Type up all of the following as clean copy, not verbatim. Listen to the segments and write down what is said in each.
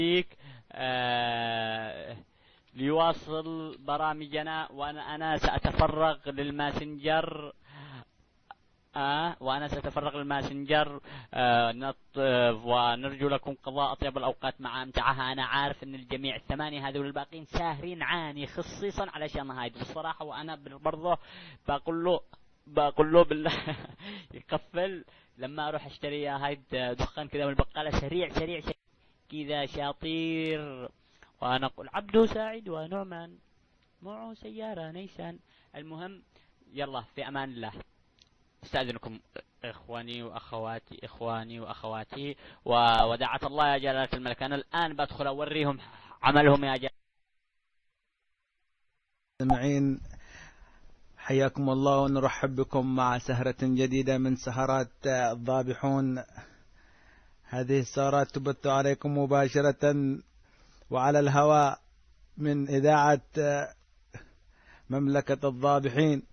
ليواصل برامجنا، وأنا سأتفرغ للماسنجر. ونرجو لكم قضاء أطيب الأوقات مع أمتعها. أنا عارف أن الجميع الثمانية هذول الباقين ساهرين عاني خصيصا علشان هاي بالصراحة، وأنا برضه بقول له بالله يقفل لما أروح أشتري هاي دخان كذا من البقالة سريع سريع كذا شاطير، وأنا أقول عبده سعيد ونعمان معه سيارة نيسان. المهم يلا في أمان الله. استأذنكم إخواني وأخواتي ودعة الله يا جلالة الملك. أنا الآن بدخل أوريهم عملهم يا جلالة المستمعين. حياكم الله ونرحب بكم مع سهرة جديدة من سهرات الضابحون. هذه السهرات تبث عليكم مباشرة وعلى الهواء من إذاعة مملكة الضابحين.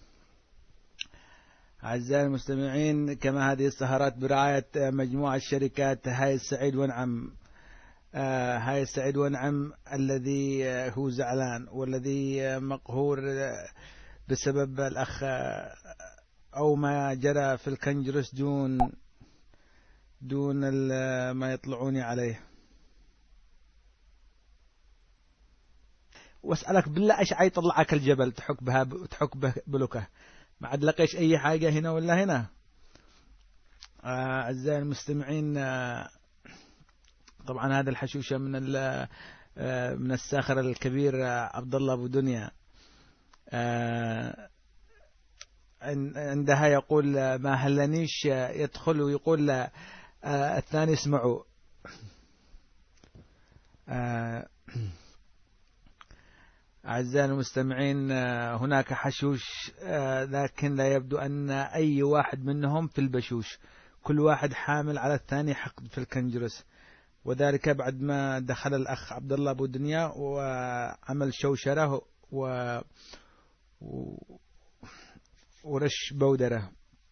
أعزائي المستمعين، كما هذه السهرات برعاية مجموعة شركات هاي السعيد ونعم. هاي السعيد ونعم الذي هو زعلان والذي مقهور بسبب الأخ أو ما جرى في الكنجرس دون ما يطلعوني عليه. واسألك بالله ايش يطلعك الجبل تحك به بلوكه؟ ما عاد لقيش اي حاجة هنا ولا هنا. أعزائي المستمعين، طبعا هذا الحشوشة من الساخر الكبير عبد الله أبو دنيا. عندها يقول ما هلنيش يدخل ويقول الثاني اسمعوا. أعزائي المستمعين، هناك حشوش لكن لا يبدو أن أي واحد منهم في البشوش. كل واحد حامل على الثاني حقد في الكنجرس، وذلك بعد ما دخل الأخ عبد الله أبو دنيا وعمل شوشره ورش بودره.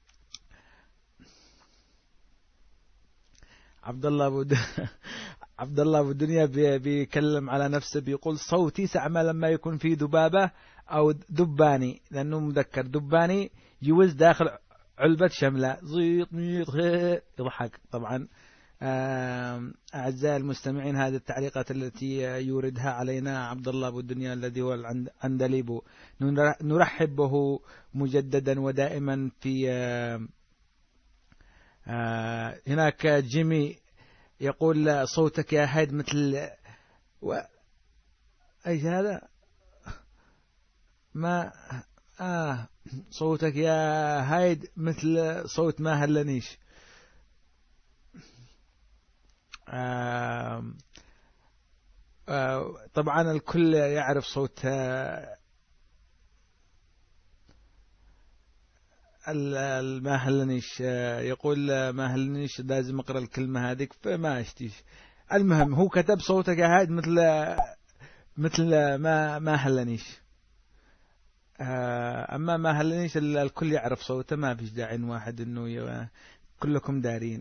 عبد الله أبو دنيا بيكلم على نفسه، بيقول صوتي سعمة لما يكون في ذبابة أو دباني، لأنه مذكر دباني يوز داخل علبة شملة زيط ميط يضحك. طبعا أعزائي المستمعين، هذه التعليقات التي يوردها علينا عبد الله أبو الدنيا الذي هو العندليب، نرحب به مجددا ودائما. في هناك جيمي يقول صوتك يا هايد مثل ايش هذا؟ ما صوتك يا هايد مثل صوت ما هلنيش. طبعا الكل يعرف صوت ما هلنيش. يقول ما هلنيش لازم اقرا الكلمه هذيك فما اشتيش. المهم هو كتب صوتك يا هايد مثل ما هلنيش. اما ما هلنيش الكل يعرف صوته، ما فيش داعي واحد انه كلكم دارين.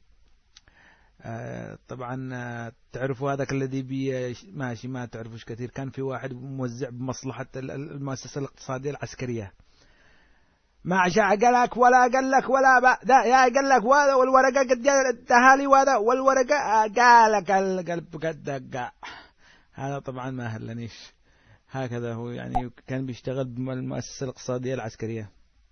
طبعا تعرفوا هذاك الذي ماشي ما تعرفوش كثير. كان في واحد موزع بمصلحة المؤسسة الاقتصادية العسكرية، ما قالك ولا قالك ولا ده يا قالك والورقة قد التهالي وهذا والورقة قالك القلب قد دقع. هذا طبعا ما هلنيش. هكذا هو يعني كان بيشتغل بالمؤسسة الاقتصادية العسكرية.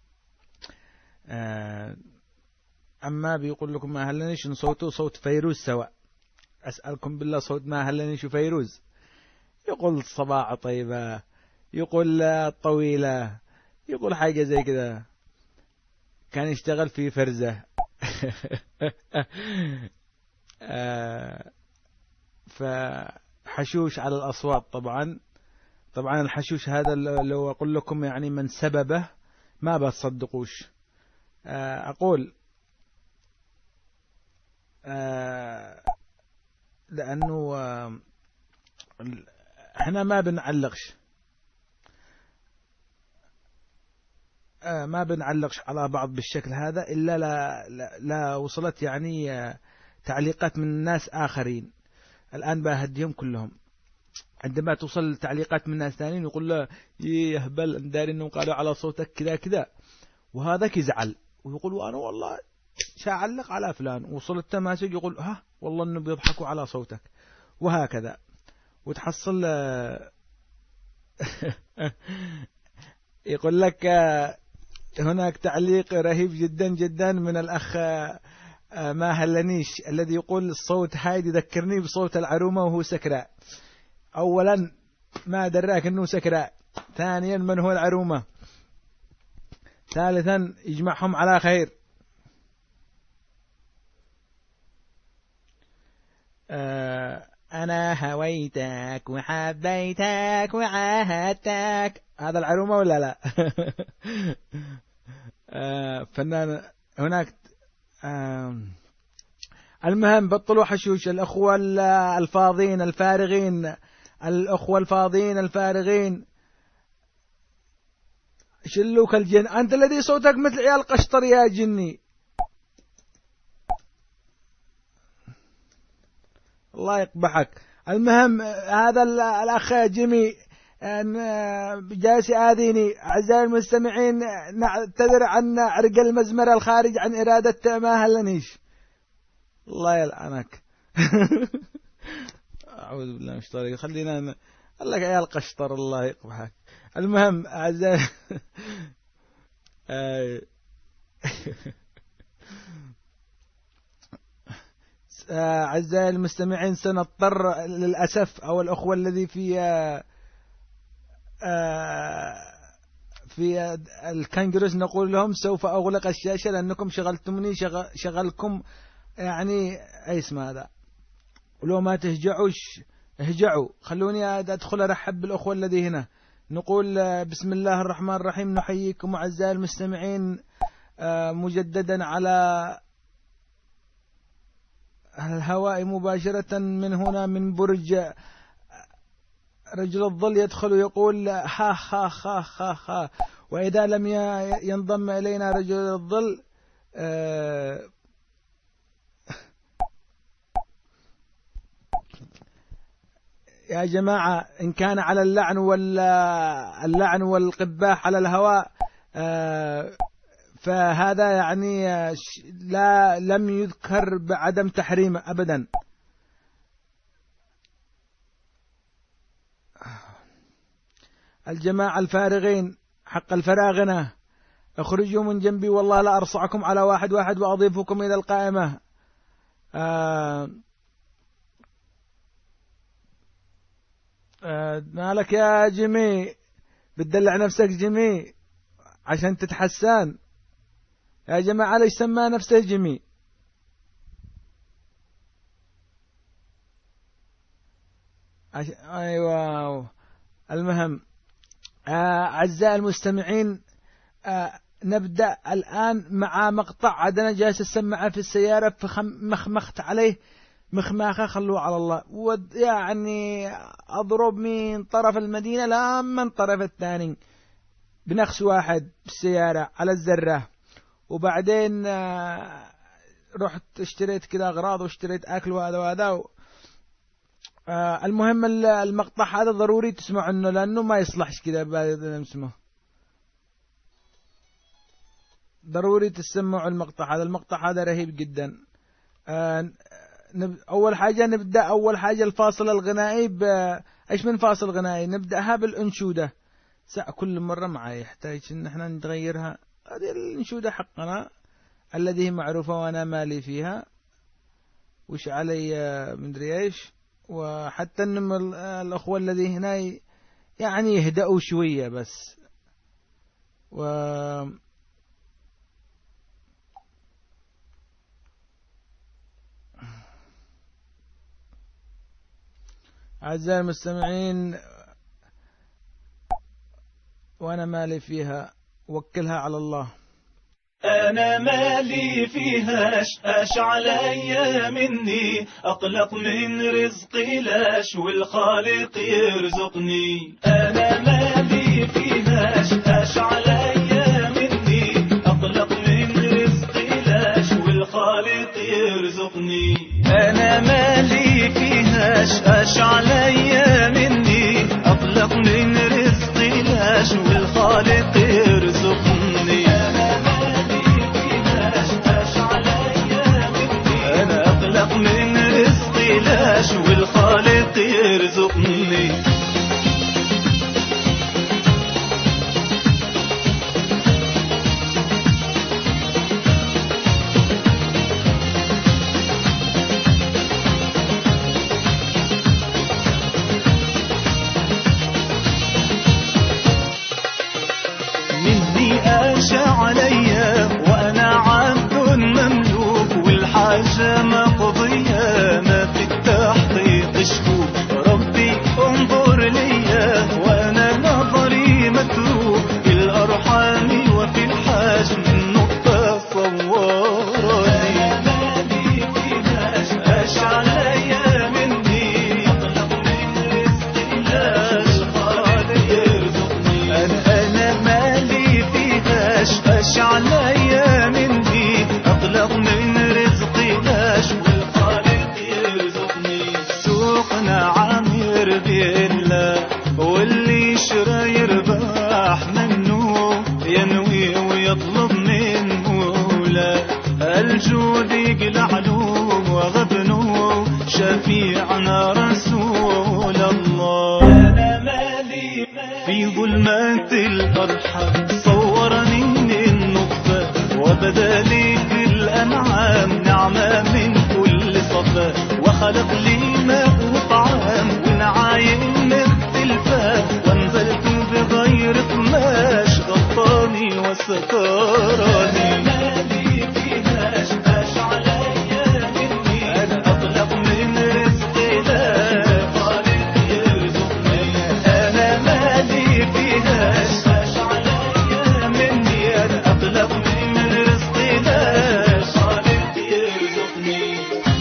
أما بيقول لكم ما هلنيش إن صوته صوت فيروز سواء. أسألكم بالله صوت ما هلنيش وفيروز؟ يقول صباح طيبة، يقول طويلة، يقول حاجة زي كذا. كان يشتغل في فرزة. فحشوش على الأصوات. طبعا الحشوش هذا لو أقول لكم يعني من سببه ما بتصدقوش. أقول لأنه احنا ما بنعلقش على بعض بالشكل هذا إلا لا وصلت يعني تعليقات من ناس آخرين. الآن بهديهم كلهم. عندما توصل تعليقات من ناس ثانيين يقول له يهبل داري انهم قالوا على صوتك كذا كذا، وهذاك يزعل ويقول وانا والله شاعلق على فلان، وصل التماسك يقول ها والله انه بيضحكوا على صوتك، وهكذا. وتحصل يقول لك هناك تعليق رهيب جدا جدا من الأخ ما هلنيش الذي يقول الصوت هايد يذكرني بصوت العرومة وهو سكراء. أولا ما دراك أنه سكراء، ثانيا من هو العرومة، ثالثا يجمعهم على خير. أنا هويتك وحبيتك وعاهدتك، هذا العرومة ولا لا؟ فنان هناك. المهم بطلوا حشوش الأخوة الفاضين الفارغين، الأخوة الفاضين الفارغين، شلوك الجن، أنت الذي صوتك مثل عيال قشطر يا جني. الله يقبحك. المهم هذا الأخ جيمي جالس يآذيني. أعزائي المستمعين نعتذر عن عرق المزمرة الخارج عن إرادة ما هلنيش، الله يلعنك. أعوذ بالله من الشيطان الرجيم. خلينا قال لك عيال قشطر، الله يقبحك. المهم أعزائي أعزائي المستمعين سنضطر للأسف، أو الأخوة الذي في الكنجرس نقول لهم سوف أغلق الشاشة لأنكم شغلتمني شغلكم يعني أي اسم هذا، ولو ما تهجعوش اهجعوا، خلوني أدخل أرحب بالأخوة الذي هنا. نقول بسم الله الرحمن الرحيم، نحييكم أعزائي المستمعين مجددا على الهواء مباشرة من هنا من برج رجل الظل. يدخل يقول ها ها ها ها ها، وإذا لم ينضم إلينا رجل الظل يا جماعة إن كان على اللعن والقباح على الهواء فهذا يعني لم يذكر بعدم تحريمه أبدا. الجماعة الفارغين حق الفراغنة اخرجوا من جنبي والله لا أرصعكم على واحد وأضيفكم إلى القائمة. مالك يا جيمي؟ بتدلع نفسك جيمي عشان تتحسن يا جماعة؟ ليش سمى نفسه جيمي؟ أيوة. المهم أعزائي المستمعين نبدأ الآن مع مقطع عدنا جالس السماعة في السيارة فمخمخت عليه مخماخة، خلوه على الله. يعني أضرب من طرف المدينة لا من طرف الثاني بنقص واحد بالسيارة على الزرة، وبعدين رحت اشتريت كذا أغراض واشتريت أكل وهذا المهم المقطع هذا ضروري تسمع عنه لأنه ما يصلحش كذا اسمه، ضروري تسمعوا المقطع هذا. المقطع هذا رهيب جدا. أول حاجة نبدأ أول حاجة الفاصل الغنائي إيش من فاصل غنائي نبدأها بالأنشودة. كل مرة معي يحتاج إن احنا نتغيرها. هذه الأنشودة حقنا الذي معروفة وأنا مالي فيها وش علي مدري إيش، وحتى إن الأخوة الذي هنا يعني يهدأوا شوية بس. أعزائي المستمعين وأنا مالي فيها وكلها على الله. أنا مالي فيها أش علي مني، أقلق من رزقي لاش والخالق يرزقني. أنا مالي فيها أش علي مني، أقلق من رزقي لاش والخالق يرزقني. أنا مالي فيها أش عليا مني أطلق من رزقي لاش والخالق يرزقني. أنا مالي فيهاش أش عليا مني أنا أطلق من رزقي لاش والخالق يرزقني. عليا وأنا عبد مملوك والحاجة مقضية ما في التحقيق شكوك. ربي انظر ليا وأنا نظري متروك في الأرحام وفي الحاج من نقطة صورني. مالي فيهاش أش عليا مني أطلق من رزقي لاش خالق يرزقني. أنا مالي أش عليا مني أطلق من رزقي لاش والخالق يرزقني. سوقنا عامر بالله واللي يشرى يربح منه ينوي ويطلب منه لا. الجود يقلع له وغبنه شفيعنا رسول الله. أنا مالي في ظلمات الأرحام صورني وبدا لي في الأنعام نعمة من كل صفا وخلق لي ماء وطعام ونعايم مختلفة وانزلت بغير قماش غطاني وسترني. مالي فيهاش أش عليا مني أنا أطلق من رزقي لا خالق يرزقني. أنا مالي فيهاش أش عليا مني أنا أطلق من رزقي لا خالق يرزقني.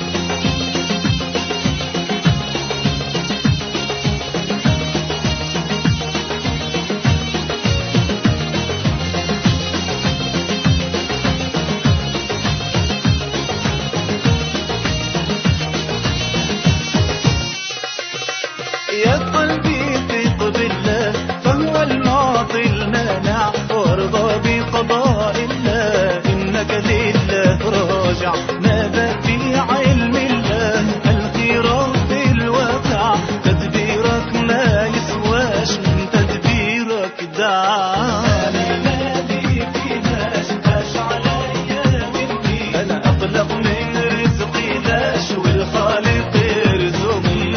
يا قلبي ثق بالله فهو المعطي المانع وارضى بقضاء الله إنك لله راجع. ماذا في علم الله الخير في الواقع تدبيرك ما يسواش من تدبيرك دعني. مالي فيهاش أش عليا مني أنا أطلق من رزقي لاش والخالق يرزقني.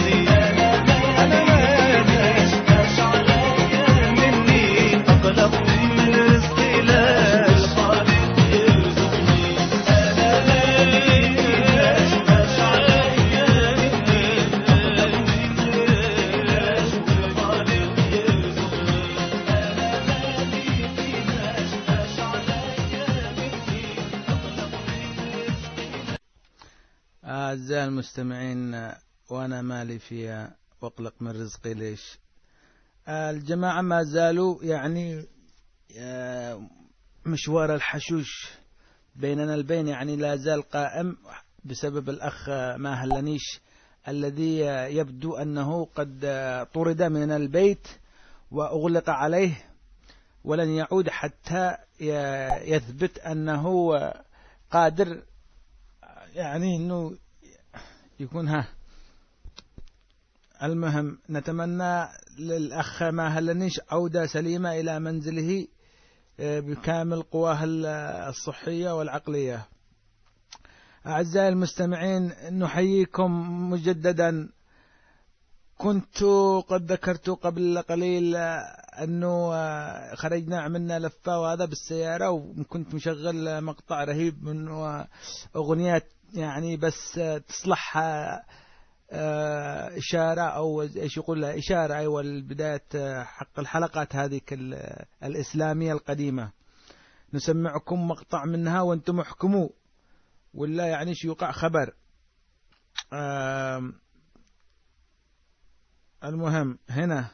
أعزائي المستمعين وأنا مالي فيها وأقلق من رزقي ليش. الجماعة ما زالوا يعني مشوار الحشوش بيننا البين يعني لا زال قائم بسبب الأخ ماهلنيش الذي يبدو أنه قد طرد من البيت وأغلق عليه ولن يعود حتى يثبت أنه قادر يعني أنه يكون المهم نتمنى للأخ ماهلنيش عودة سليمة إلى منزله بكامل قواه الصحية والعقلية. أعزائي المستمعين نحييكم مجددا. كنت قد ذكرت قبل قليل أنه خرجنا عملنا لفة وهذا بالسيارة وكنت مشغل مقطع رهيب من أغنيات يعني بس تصلحها إشارة أو إيش يقولها إشارة أيوة البداية حق الحلقات هذه الإسلامية القديمة. نسمعكم مقطع منها وانتم احكموا ولا يعني شو يقع خبر. المهم هنا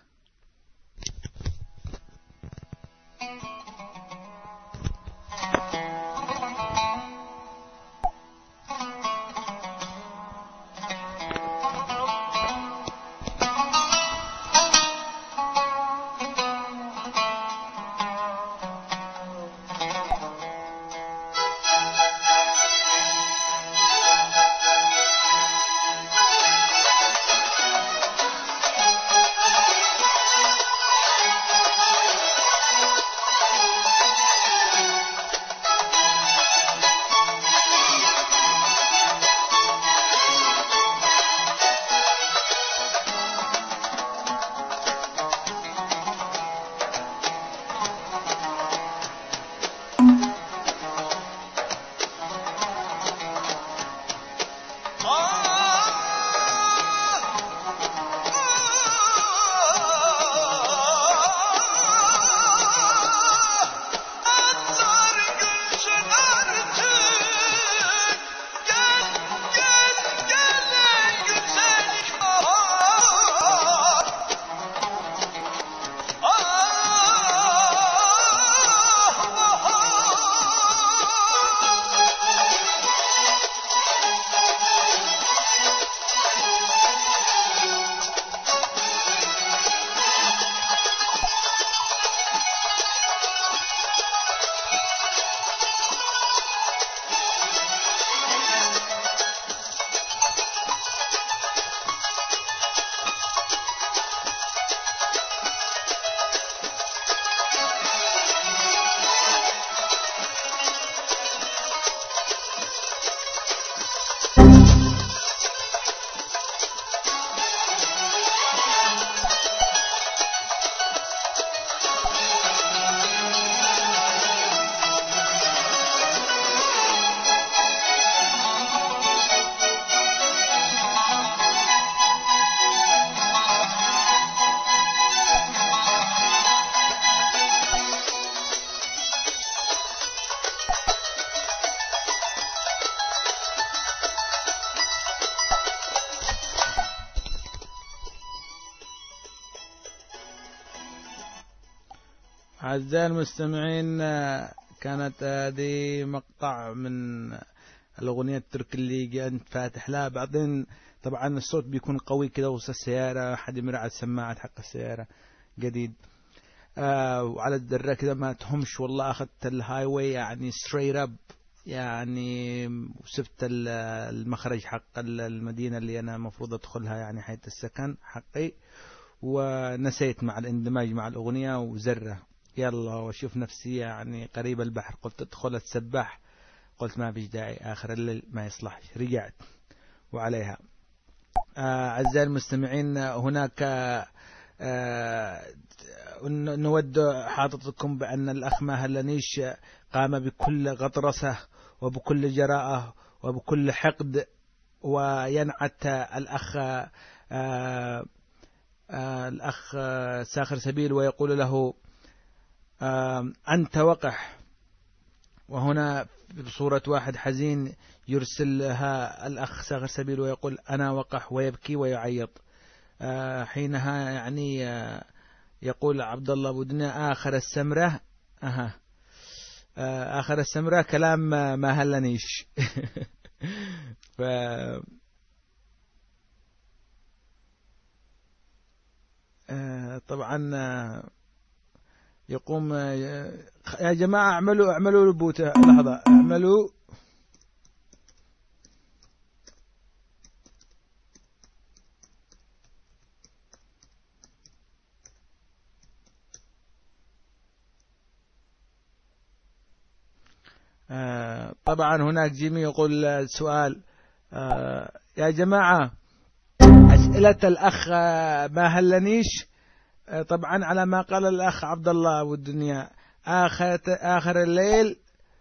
أعزائي المستمعين، كانت هذه مقطع من الأغنية التركي اللي أنت فاتح لها. بعدين طبعا الصوت بيكون قوي كده وسط السيارة، حد مرعد سماعة حق السيارة جديد. وعلى الدرة كده ما تهمش والله، أخذت الهاي واي يعني ستريت أب، يعني وسبت المخرج حق المدينة اللي أنا مفروض أدخلها، يعني حيث السكن حقي، ونسيت مع الاندماج مع الأغنية وزرة يلا وشوف نفسي يعني قريب البحر. قلت أدخل أتسبح، قلت ما فيش داعي آخر الليل ما يصلحش، رجعت وعليها. أعزائي المستمعين، هناك نود حاطتكم بأن الأخ ماهلنيش قام بكل غطرسة وبكل جراءة وبكل حقد، وينعت الأخ ساخر سبيل ويقول له أنت وقح. وهنا بصورة واحد حزين يرسلها الأخ ساخر سبيل ويقول أنا وقح، ويبكي ويعيط. حينها يعني يقول عبد الله أبو دنيا آخر السمرة آخر السمرة كلام ما هلنيش. طبعا يقوم يا جماعة اعملوا البوتة، لحظة اعملوا طبعا هناك جيمي يقول سؤال يا جماعة أسئلة الأخ ما هلنيش طبعا على ما قال الأخ عبد الله أبو الدنيا آخر الليل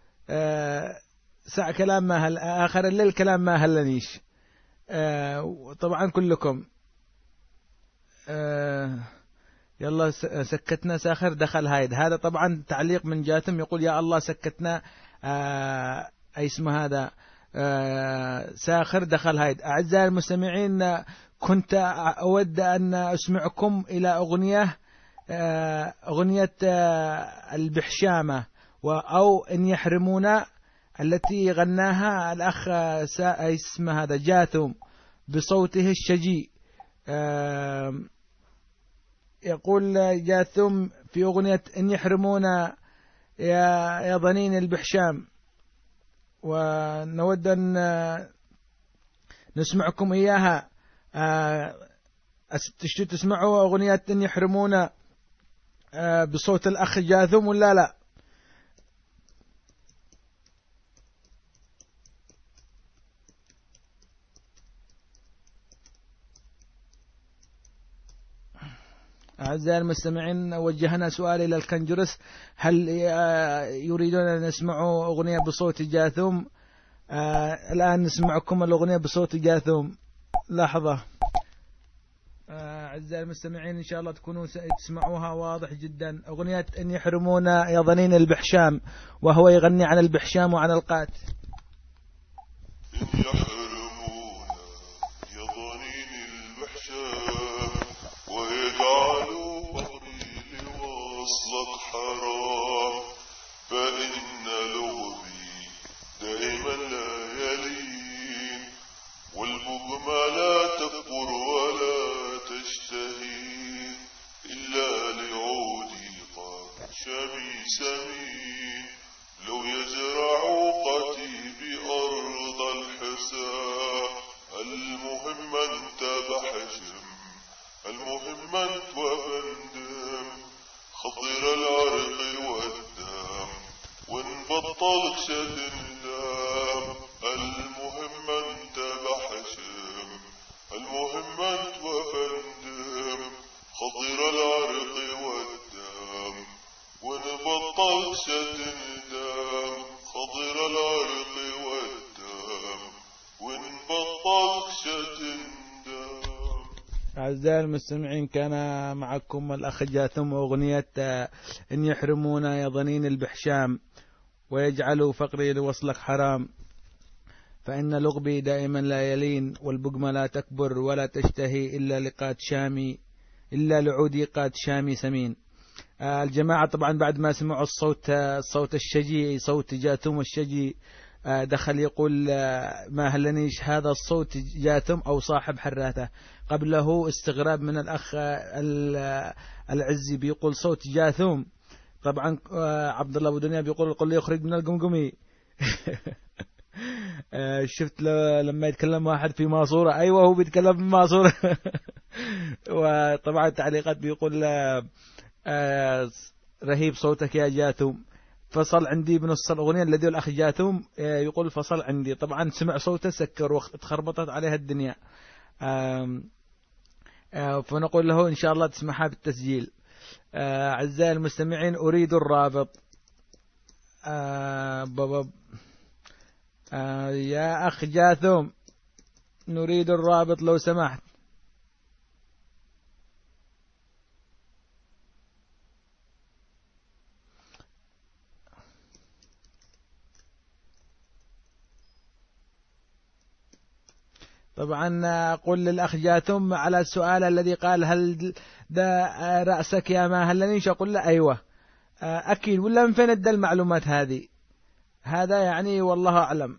ساعة كلام ما آخر الليل كلام ما هلنيش. طبعا كلكم يلا سكتنا ساخر دخل هايد. هذا طبعا تعليق من جاتم يقول يا الله سكتنا أي اسم هذا ساخر دخل هايد. أعزائي المستمعين، كنت أود أن أسمعكم إلى أغنية البحشامة أو إن يحرمونا التي غناها الأخ اسم هذا جاثم بصوته الشجي. يقول جاثم في أغنية إن يحرمونا يا ضنين البحشام، ونود أن نسمعكم إياها. تسمعوا أغنية إن يحرمونا بصوت الأخ جاثم ولا لا؟ أعزائي المستمعين، وجهنا سؤال إلى الكنجرس، هل يريدون أن يسمعوا أغنية بصوت جاثم؟ الآن نسمعكم الأغنية بصوت جاثم. لحظة أعزائي المستمعين، إن شاء الله تكونوا تسمعوها واضح جدا. أغنية إن يحرمونا يا ضنين البحشام، وهو يغني عن البحشام وعن القات. وصلك حرام، فإن لغبي دائما لا يلين، والبقمة لا تكبر ولا تشتهي، إلا لعودي قد شمي سمين. لو يزرع قتي بأرض الحساء، المهم أنت بحشم، المهم أنت وبندم، خطر العرق والدم ونبطل شد الندم. المهم أنت بحشم، المهم أنت وبندم، خطر العرق والدم ونبطل شد الندم، خطر العرق والدم ونبطل شد الندم. أعزائي المستمعين، كان معكم الأخ جاثم وأغنية إن يحرمونا يا ضنين البحشام، ويجعلوا فقري لوصلك حرام، فإن لغبي دائما لا يلين، والبقمة لا تكبر ولا تشتهي، إلا لعودي قات شامي سمين. الجماعة طبعا بعد ما سمعوا الصوت الشجي، صوت جاثوم الشجي، دخل يقول ما هلنيش هذا الصوت جاثوم أو صاحب حراته. قبله استغراب من الأخ العزي بيقول صوت جاثوم. طبعا عبد الله أبو دنيا بيقول قل لي يخرج من القمقمي. شفت لما يتكلم واحد في ماسورة، أيوة هو بيتكلم في ماسورة. وطبعا التعليقات بيقول رهيب صوتك يا جاثوم، فصل عندي بنص الأغنية. الذي الأخ جاثوم يقول فصل عندي. طبعا سمع صوته سكر وتخربطت عليها الدنيا. فنقول له إن شاء الله تسمعها بالتسجيل. أعزائي المستمعين أريد الرابط. يا أخ جاثوم نريد الرابط لو سمحت. طبعا أقول للأخ جاثوم على السؤال الذي قال هل ده رأسك يا ما هلنيش، أقول له أيوة أكيد. ولا من فين ادى المعلومات هذه؟ هذا يعني والله أعلم.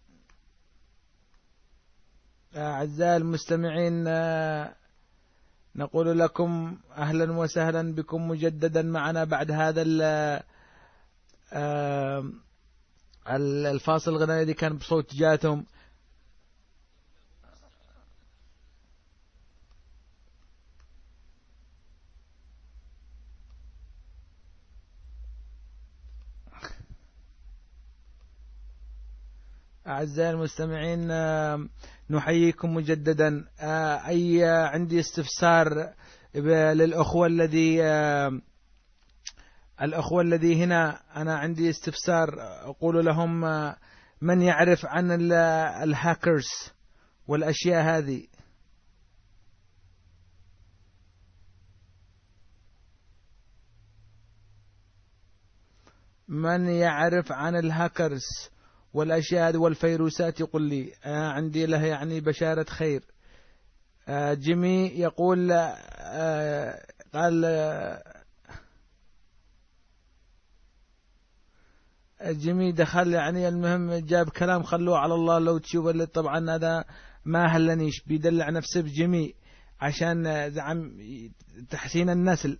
أعزائي المستمعين نقول لكم أهلا وسهلا بكم مجددا معنا بعد هذا الفاصل الغنائي الذي كان بصوت جاثوم. أعزائي المستمعين نحييكم مجددا. أي عندي استفسار للأخوة الأخوة الذي هنا، أنا عندي استفسار أقول لهم من يعرف عن الهاكرز والأشياء هذه؟ من يعرف عن الهاكرز والأشياء هذه والفيروسات يقول لي. عندي له يعني بشارة خير. جيمي يقول قال جيمي دخل يعني المهم جاب كلام خلوه على الله لو تشوف اللي. طبعا هذا ما هلنيش بيدلع نفسه بجيمي عشان زعم تحسين النسل.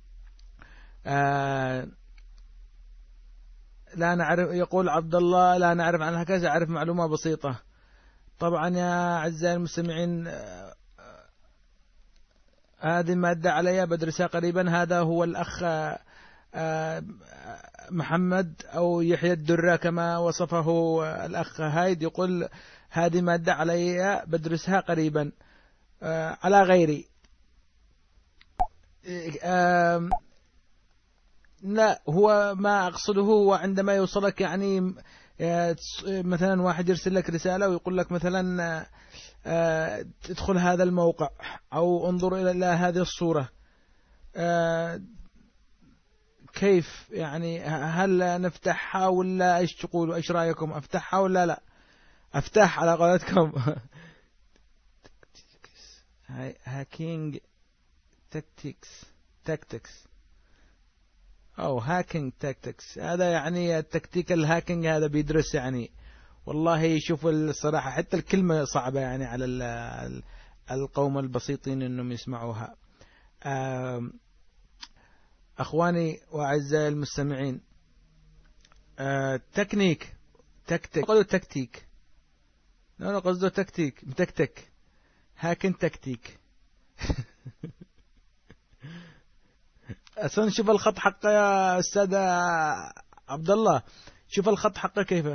لا نعرف. يقول عبد الله لا نعرف عنها كذا، أعرف معلومة بسيطة. طبعا يا أعزائي المستمعين هذه المادة عليها بدرسها قريبا. هذا هو الأخ محمد أو يحيى الدرة كما وصفه الأخ هايد، يقول هذه مادة عليها بدرسها قريبا على غيري. لا هو ما أقصده هو عندما يوصلك يعني مثلا واحد يرسل لك رسالة ويقول لك مثلا تدخل هذا الموقع أو انظر إلى هذه الصورة. كيف يعني؟ هل نفتحها ولا إيش تقولوا؟ إيش رأيكم؟ أفتحها ولا لا؟ أفتح على قولتكم. هاكينج تاكتكس أو هاكينج تاكتكس. هذا يعني التكتيك الهاكينج هذا بيدرس يعني. والله شوف الصراحة حتى الكلمة صعبة يعني على القوم البسيطين إنهم يسمعوها. أخواني وأعزائي المستمعين تكنيك قالوا تكتيك. لا قصده تكتيك متكتك. هاكن تكتيك. أصلا شوف الخط حقه يا أستاذ عبد الله، شوف الخط حقه كيف.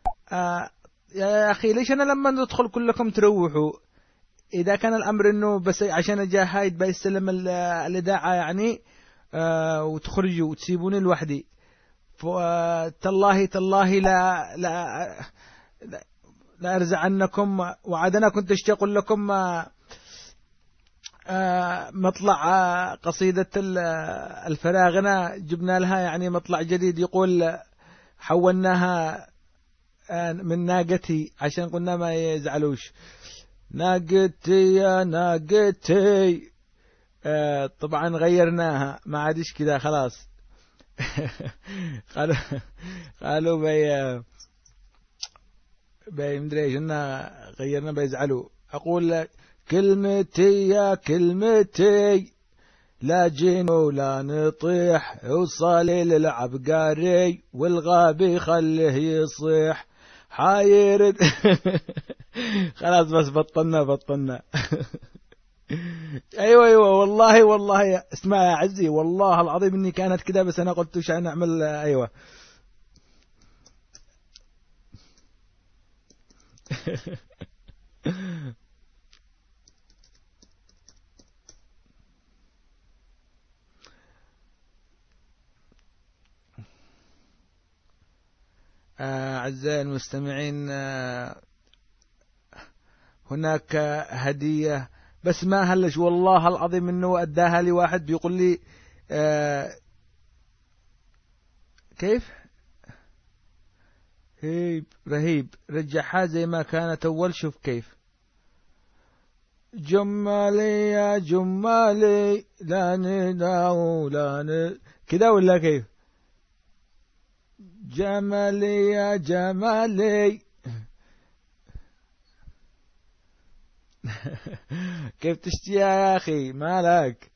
يا أخي ليش أنا لما ندخل كلكم تروحوا؟ إذا كان الأمر إنه بس عشان أجا هايد بيستلم الإذاعة يعني وتخرجوا وتسيبوني لوحدي، تالله لا أرزع عنكم. وعدنا كنت أشتاق لكم مطلع قصيدة الفراغنة جبنا لها يعني مطلع جديد. يقول حولناها من ناقتي عشان قلنا ما يزعلوش. ناقتي يا ناقتي طبعا غيرناها ما عادش كذا خلاص. قالوا بي مدري ايش غيرنا بيزعلوا. اقول لك كلمتي يا كلمتي لا جين ولا نطيح، وصالي للعبقري والغابي خليه يصيح حاير. خلاص بس بطلنا. ايوه والله اسمع يا عزي، والله العظيم اني كانت كده، بس انا قلت وش نعمل. ايوه. أعزائي المستمعين، هناك هدية بس ما هلش والله العظيم انه اداها لي واحد بيقول لي كيف رهيب رجعها زي ما كانت اول. شوف كيف جمالي يا جمالي لا نداو كده ولا كيف جمالي يا جمالي. كيف تشتي يا أخي مالك؟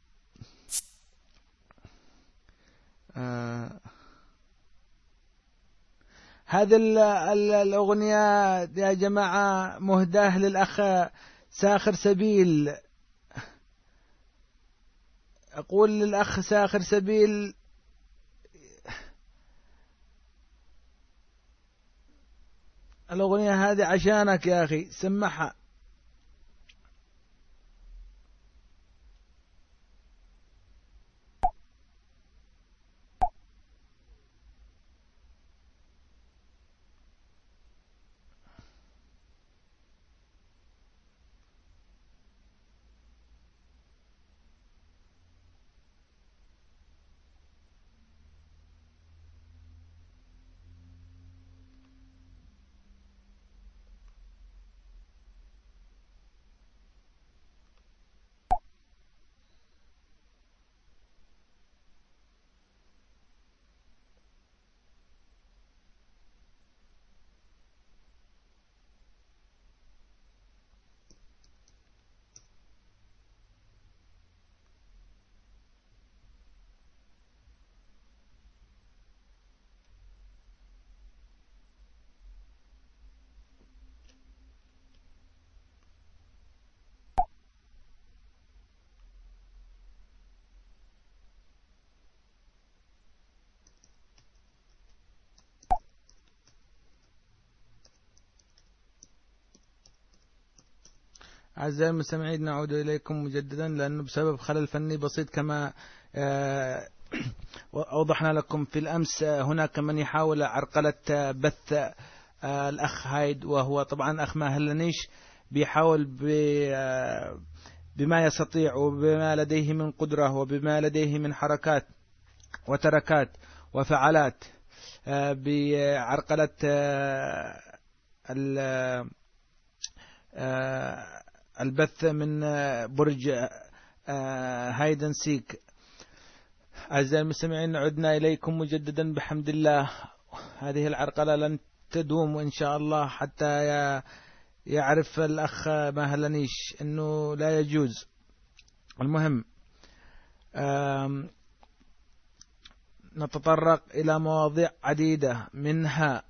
هذه الأغنية يا جماعة مهداة للأخ ساخر سبيل. أقول للأخ ساخر سبيل الأغنية هذه عشانك يا أخي، سمعها. أعزائي المستمعين نعود إليكم مجددا، لأنه بسبب خلل فني بسيط كما أوضحنا لكم في الأمس، هناك من يحاول عرقلة بث الأخ هايد، وهو طبعا أخ ما هلنيش بيحاول بما يستطيع وبما لديه من قدرة وبما لديه من حركات وتركات وفعالات بعرقلة البث من برج هايدن سيك. أعزائي المستمعين عدنا إليكم مجددا بحمد الله. هذه العرقلة لن تدوم إن شاء الله حتى يعرف الأخ ما هلنيش أنه لا يجوز. المهم نتطرق إلى مواضيع عديدة، منها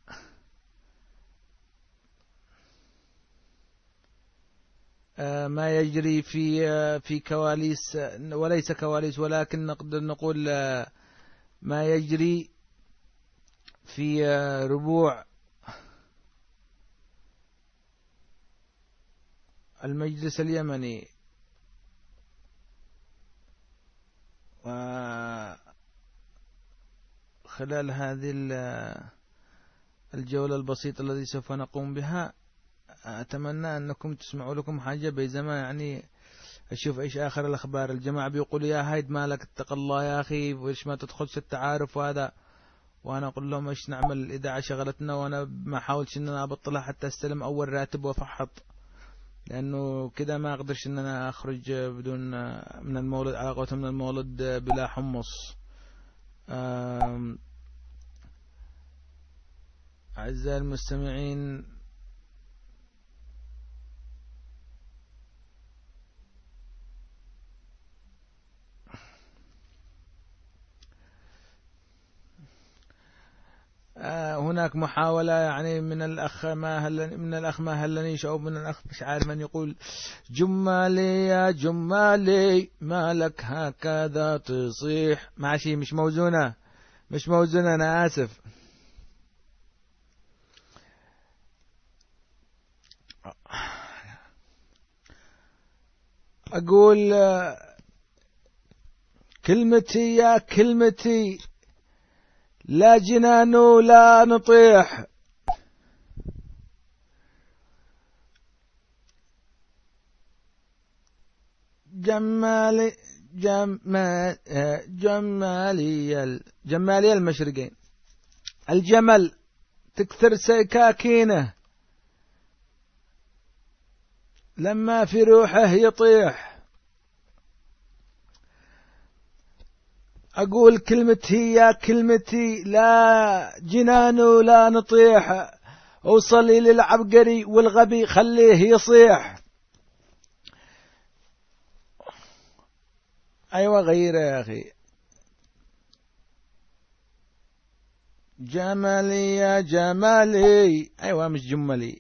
ما يجري في كواليس، وليس كواليس ولكن نقدر نقول ما يجري في ربوع المجلس اليمني. وخلال هذه الجولة البسيطة التي سوف نقوم بها أتمنى أنكم تسمعوا لكم حاجة بينما يعني أشوف إيش آخر الأخبار. الجماعة بيقولوا يا هايد مالك اتق الله يا أخي وإيش ما تدخلش التعارف وهذا، وأنا أقول لهم إيش نعمل، الإذاعة شغلتنا وأنا ما حاولش إن أنا أبطلها حتى أستلم أول راتب وفحط. لأنه كده ما أقدرش أن أنا أخرج بدون من المولد، على قولتهم من المولد بلا حمص. أعزائي المستمعين، هناك محاولة يعني من الأخ ما هلنيش أو من الأخ مش عارف من يقول: جمالي يا جمالي ما لك هكذا تصيح. ماشي، مش موزونة أنا آسف. أقول: كلمتي يا كلمتي لا جنان ولا نطيح. جمالي المشرقين. الجمل تكثر سكاكينه لما في روحه يطيح. أقول: كلمتي يا كلمتي لا جنان ولا نطيح، أوصلي للعبقري والغبي خليه يصيح. أيوة غيره يا أخي. جمالي يا جمالي، أيوة مش جمالي.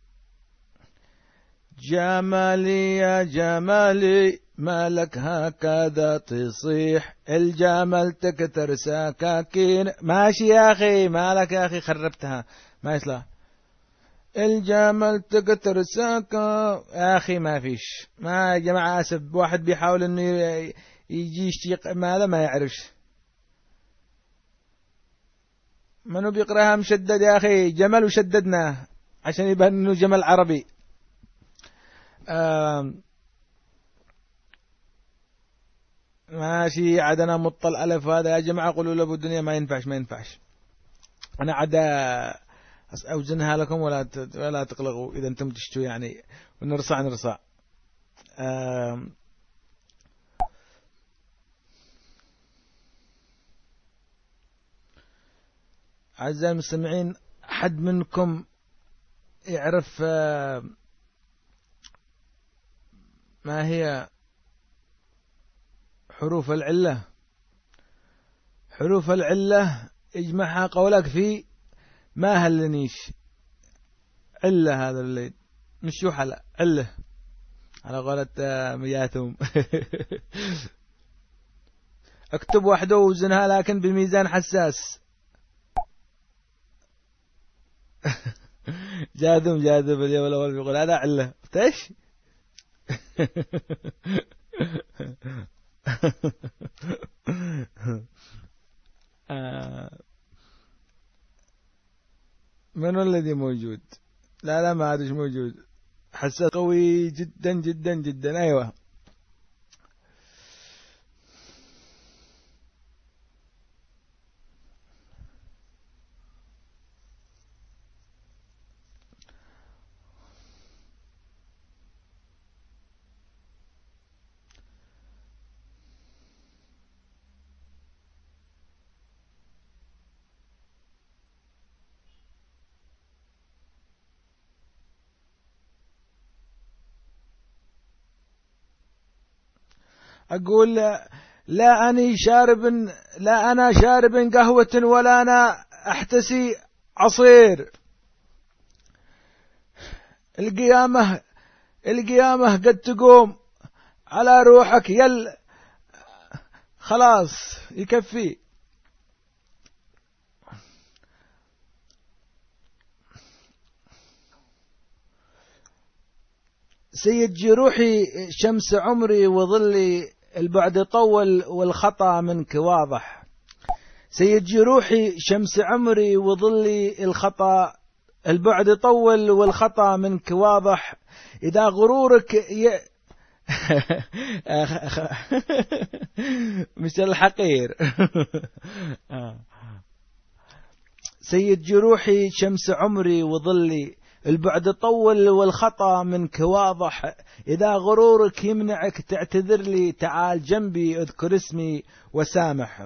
جمالي يا جمالي ما لك هكذا تصيح، الجمل تكتر سكاكين. ماشي يا أخي، ما لك يا أخي، خربتها ما يصلح. الجمل تكتر سكا يا أخي ما فيش. ما يا جماعة آسف، واحد بيحاول إنه يجي يشتيق ماذا ما يعرفش. منو بيقرأها مشدد يا أخي؟ جمل وشددناه عشان يبان إنه جمل عربي. ماشي عدنا مطل ألف هذا يا جماعة. قولوا له بالدنيا ما ينفعش. أنا عدا أوزنها لكم ولا تقلقوا إذا أنتم تشتوا يعني، ونرصع. أعزائي المستمعين، أحد منكم يعرف ما هي حروف العلة؟ حروف العلة اجمعها قولك في ما هلنيش. علة هذا الليل مش شو حلا، علة على قولة مياثوم. اكتب وحده وزنها لكن بميزان حساس. جاذب اليوم الأول بيقول هذا علة ايش؟ من الذي موجود؟ لا ما عادش موجود. حساس قوي جدا. أيوة أقول: لا أنا شارب قهوة ولا أنا أحتسي عصير. القيامة قد تقوم على روحك خلاص يكفي. سيد جروحي شمس عمري وظلي، البعد طول والخطأ منك واضح. سيد جروحي شمس عمري وظلي، البعد طول والخطأ منك واضح. إذا غرورك مش الحقير. سيد جروحي شمس عمري وظلي، البعد طول والخطأ منك واضح، إذا غرورك يمنعك تعتذر لي تعال جنبي اذكر اسمي وسامح.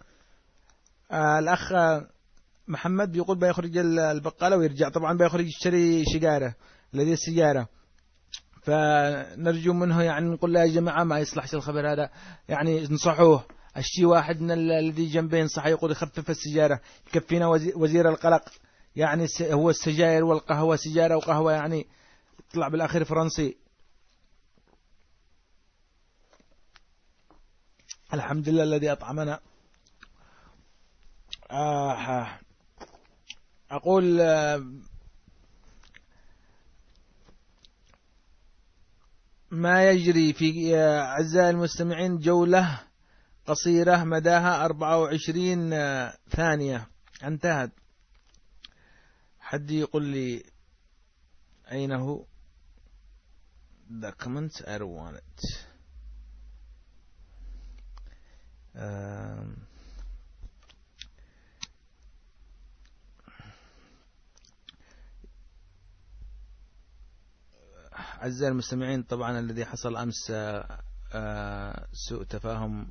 الأخ محمد بيقول بيخرج البقالة ويرجع، طبعا بيخرج يشتري سيجارة الذي السيجارة، فنرجو منه يعني نقول له يا جماعة ما يصلحش الخبر هذا، يعني نصحوه. الشيء واحد من الذي جنبه ينصح يقول يخفف السيجارة، يكفينا وزير القلق، يعني هو السجاير والقهوة، سيجارة وقهوة يعني طلع بالأخير فرنسي. الحمد لله الذي أطعمنا. أقول ما يجري في أعزائي المستمعين جولة قصيرة مداها 24 ثانية انتهت. حد يقول لي أين هو document I want it. أعزائي المستمعين، طبعا الذي حصل أمس سوء تفاهم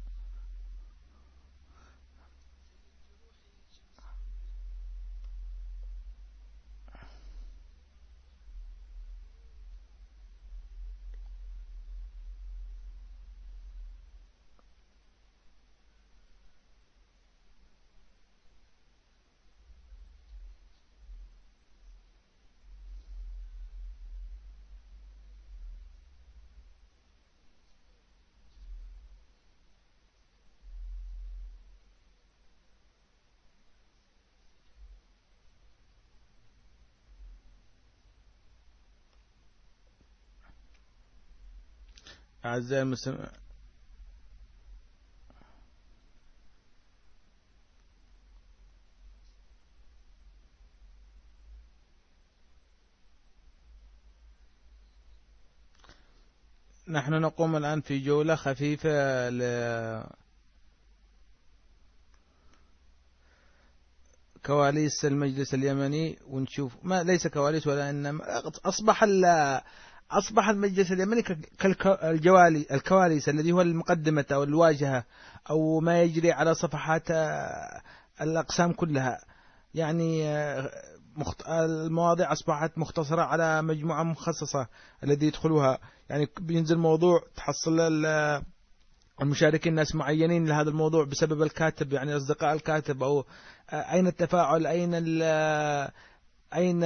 أعزائي المستمعين. نحن نقوم الآن في جولة خفيفة كواليس المجلس اليمني، ونشوف ما ليس كواليس ولا إنما أصبح المجلس اليمني الكواليس الذي هو المقدمة أو الواجهة أو ما يجري على صفحات الأقسام كلها، يعني المواضيع أصبحت مختصرة على مجموعة مخصصة الذي يدخلوها، يعني بينزل موضوع تحصل المشاركين ناس معينين لهذا الموضوع بسبب الكاتب، يعني أصدقاء الكاتب، أو أين التفاعل، أين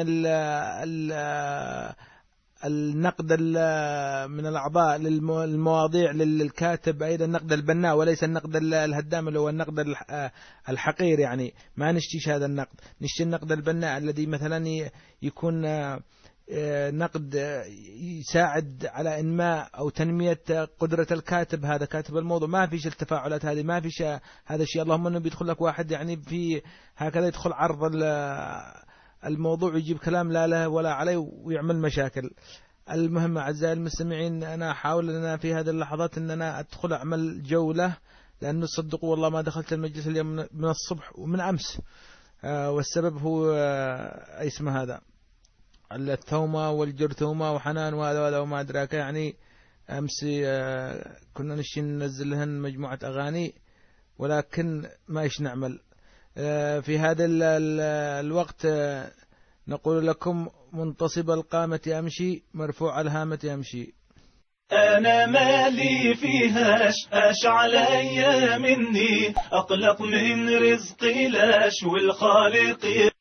النقد من الأعضاء للمواضيع للكاتب، أيضا النقد البناء وليس النقد الهدام اللي هو النقد الحقير، يعني ما نشتيش هذا النقد، نشتي النقد البناء الذي مثلا يكون نقد يساعد على إنماء أو تنمية قدرة الكاتب، هذا كاتب الموضوع. ما فيش التفاعلات هذه، ما فيش هذا الشيء، اللهم أنه بيدخل لك واحد يعني في هكذا يدخل عرض الموضوع يجيب كلام لا له ولا عليه ويعمل مشاكل. المهم أعزائي المستمعين، أنا أحاول أن في هذه اللحظات أن أنا أدخل أعمل جولة، لأنه صدقوا والله ما دخلت المجلس اليوم من الصبح ومن أمس، والسبب هو اسمه هذا الثومة والجرثومة وحنان وهذا وما أدراك، يعني أمس كنا ننزل لهن مجموعة أغاني ولكن ما إيش نعمل. في هذا الوقت نقول لكم منتصب القامة أمشي، مرفوع الهامة أمشي. أنا مالي فيهاش أش علي مني، أقلق من رزقي لاش والخالق.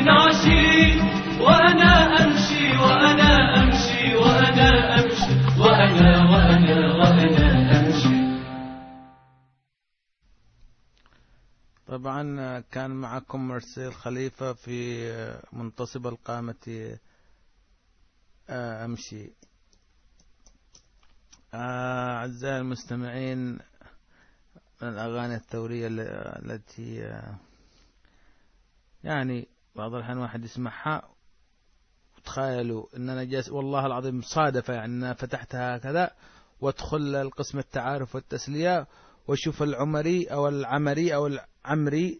نعشي وأنا أمشي وأنا أمشي وأنا أمشي وأنا أمشي. طبعا كان معكم مرسل خليفة في منتصب القامة أمشي. أعزائي المستمعين، من الأغاني الثورية التي يعني بعض الأحيان واحد يسمعها وتخيلوا أن أنا جالس والله العظيم صادفة، يعني فتحتها هكذا وادخل القسم التعارف والتسلية واشوف العمري أو العمري أو العمري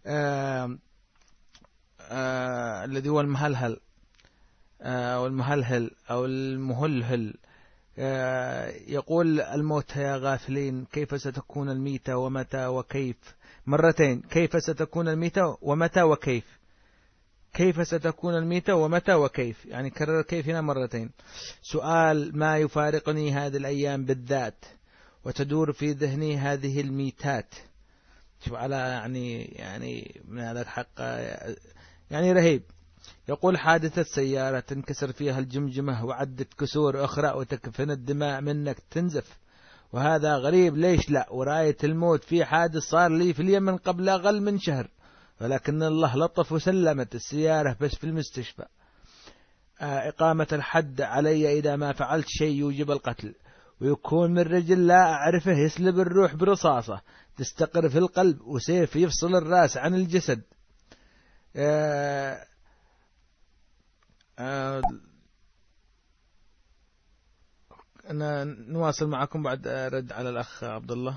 الذي هو المهلهل أو المهلهل أو المهلهل، يقول: الموت يا غافلين كيف ستكون الميتة ومتى وكيف. مرتين: كيف ستكون الميتة ومتى وكيف. كيف ستكون الميتة ومتى وكيف، يعني كرر كيف هنا مرتين. سؤال ما يفارقني هذه الأيام بالذات، وتدور في ذهني هذه الميتات. شوف على يعني من هذا الحق يعني رهيب. يقول: حادثة سيارة تنكسر فيها الجمجمة وعدة كسور أخرى وتكفن الدماء منك تنزف، وهذا غريب ليش لا، وراية الموت في حادث صار لي في اليمن قبل أقل من شهر، ولكن الله لطف وسلمت السيارة بس في المستشفى. إقامة الحد علي إذا ما فعلت شيء يوجب القتل، ويكون من رجل لا أعرفه يسلب الروح برصاصة تستقر في القلب، وسيف يفصل الرأس عن الجسد. أنا نواصل معكم بعد رد على الأخ عبد الله.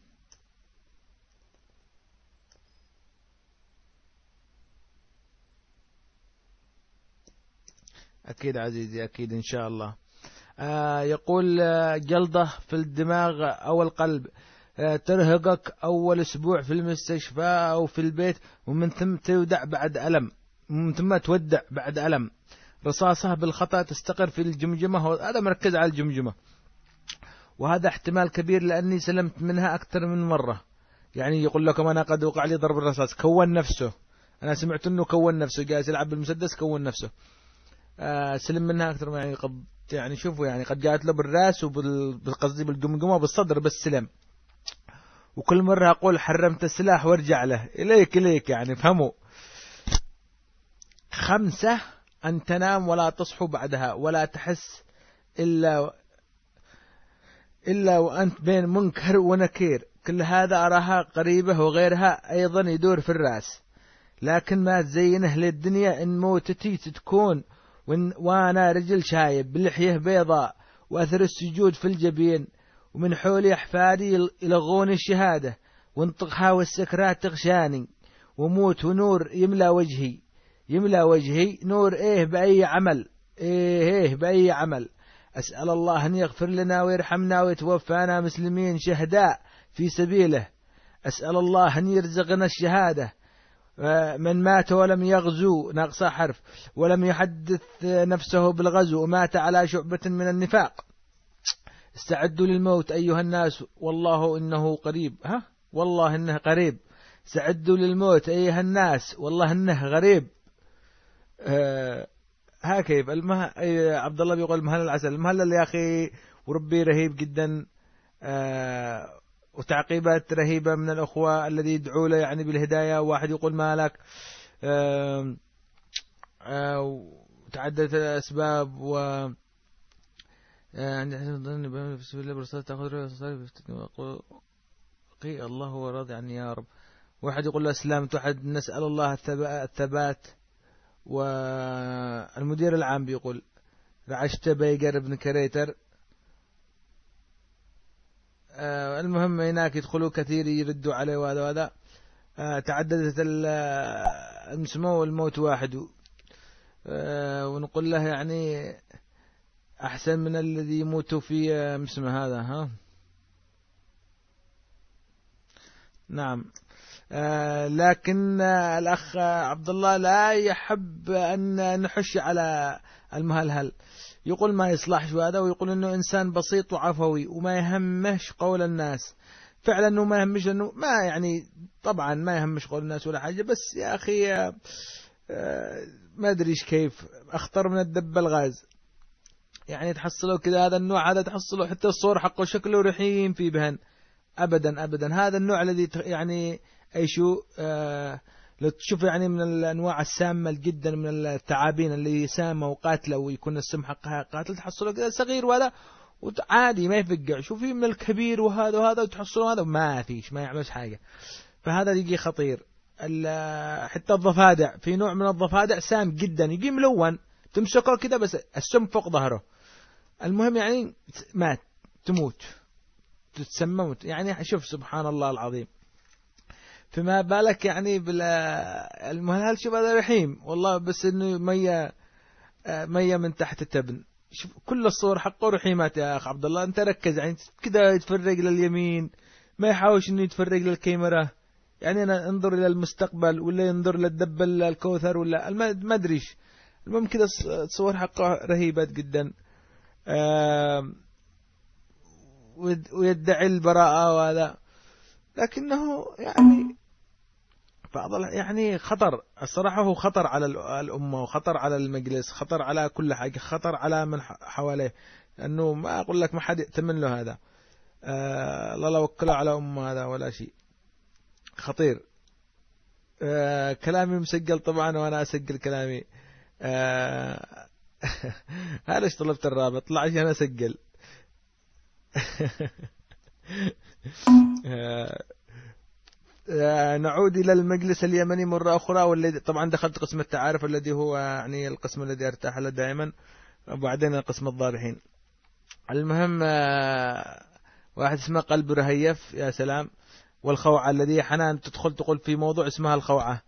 أكيد عزيزي، أكيد إن شاء الله. يقول: جلطة في الدماغ أو القلب ترهقك أول أسبوع في المستشفى أو في البيت، ومن ثم تودع بعد ألم، ومن ثم تودع بعد ألم. رصاصة بالخطأ تستقر في الجمجمة، هذا مركز على الجمجمة، وهذا احتمال كبير لأني سلمت منها أكثر من مرة. يعني يقول لكم أنا قد وقع لي ضرب الرصاص، كون نفسه، أنا سمعت أنه كون نفسه، جالس يلعب بالمسدس كون نفسه. سلم منها أكثر من يعني شوفوا، يعني قد جاءت له بالراس وبالقصدي بالجمجمة وبالصدر بس سلم. وكل مرة أقول حرمت السلاح وارجع له، إليك يعني فهموا. 5: أن تنام ولا تصحو بعدها ولا تحس إلا وأنت بين منكر ونكير. كل هذا أراها قريبة، وغيرها أيضا يدور في الرأس، لكن ما تزينه للدنيا إن موتتي تكون وأنا رجل شايب بلحية بيضاء وأثر السجود في الجبين، ومن حولي أحفادي يلغون الشهادة، وانطقها والسكرات تغشاني، وموت ونور يملى وجهي نور. بأي عمل بأي عمل. أسأل الله أن يغفر لنا ويرحمنا ويتوفانا مسلمين شهداء في سبيله. أسأل الله أن يرزقنا الشهادة. من مات ولم يغزو ناقص حرف ولم يحدث نفسه بالغزو ومات على شعبة من النفاق. استعدوا للموت أيها الناس والله إنه قريب. والله إنه قريب. استعدوا للموت أيها الناس والله إنه غريب. كيف عبد الله بيقول مهل العسل. المهلل يا أخي وربي رهيب جدا. وتعقيبات رهيبة من الأخوة الذي يدعوا له يعني بالهداية. واحد يقول مالك، وتعددت الأسباب و الله هو راضي عني يا رب. واحد يقول له أسلمت. واحد نسأل الله الثبات. والمدير العام بيقول رعشت بيقر بن كريتر. المهم هناك يدخلوا كثير يردوا عليه وهذا. تعددت المسمى والموت واحد. ونقول له يعني أحسن من الذي يموت في مسمى هذا. نعم. لكن الأخ عبد الله لا يحب أن نحش على المهلهل. يقول ما يصلحش هذا، ويقول أنه إنسان بسيط وعفوي وما يهمش قول الناس. فعلا أنه ما يهمش، أنه ما يعني طبعا ما يهمش قول الناس ولا حاجة، بس يا أخي ما أدري إيش كيف أخطر من الدب الغاز. يعني تحصلوا كذا هذا النوع هذا تحصلوا حتى الصور حقه شكله رحيم في بهن. أبدا أبدا هذا النوع الذي يعني أيشو لو تشوف يعني من الأنواع السامة جدا من الثعابين اللي سامة وقاتلة ويكون السم حقها قاتل تحصله كذا صغير وهذا عادي ما يفقع. شوفي من الكبير وهذا وتحصله هذا ما فيش ما يعملش حاجة. فهذا يجي خطير. حتى الضفادع في نوع من الضفادع سام جدا يجي ملون تمسكه كذا بس السم فوق ظهره. المهم يعني مات تموت تتسممت. يعني شوف سبحان الله العظيم. فما بالك يعني المهم شوف هذا رحيم والله بس انه مية من تحت التبن. شوف كل الصور حقه رحيمات يا اخ عبد الله. انت ركز يعني كذا يتفرق لليمين ما يحاولش انه يتفرق للكاميرا. يعني انا انظر الى المستقبل ولا ينظر للدب الكوثر ولا ما ادريش. المهم كذا الصور حقه رهيبات جدا. ويدعي البراءة وهذا لكنه يعني بعض يعني خطر الصراحة. هو خطر على الأمة وخطر على المجلس خطر على كل حاجة خطر على من حواليه. لأنه ما أقول لك ما حد يأتمن له هذا. الله لا وكله على أمه هذا ولا شيء خطير. كلامي مسجل طبعا وأنا أسجل كلامي. هذا ايش طلبت الرابط طلع عشان أسجل. نعود إلى المجلس اليمني مرة أخرى والذي طبعا دخلت قسم التعارف الذي هو يعني القسم الذي أرتاح له دائما وبعدين قسم الضارحين. المهم واحد اسمه قلب رهيف يا سلام. والخوعة الذي حنان تدخل تقول في موضوع اسمها الخوعة.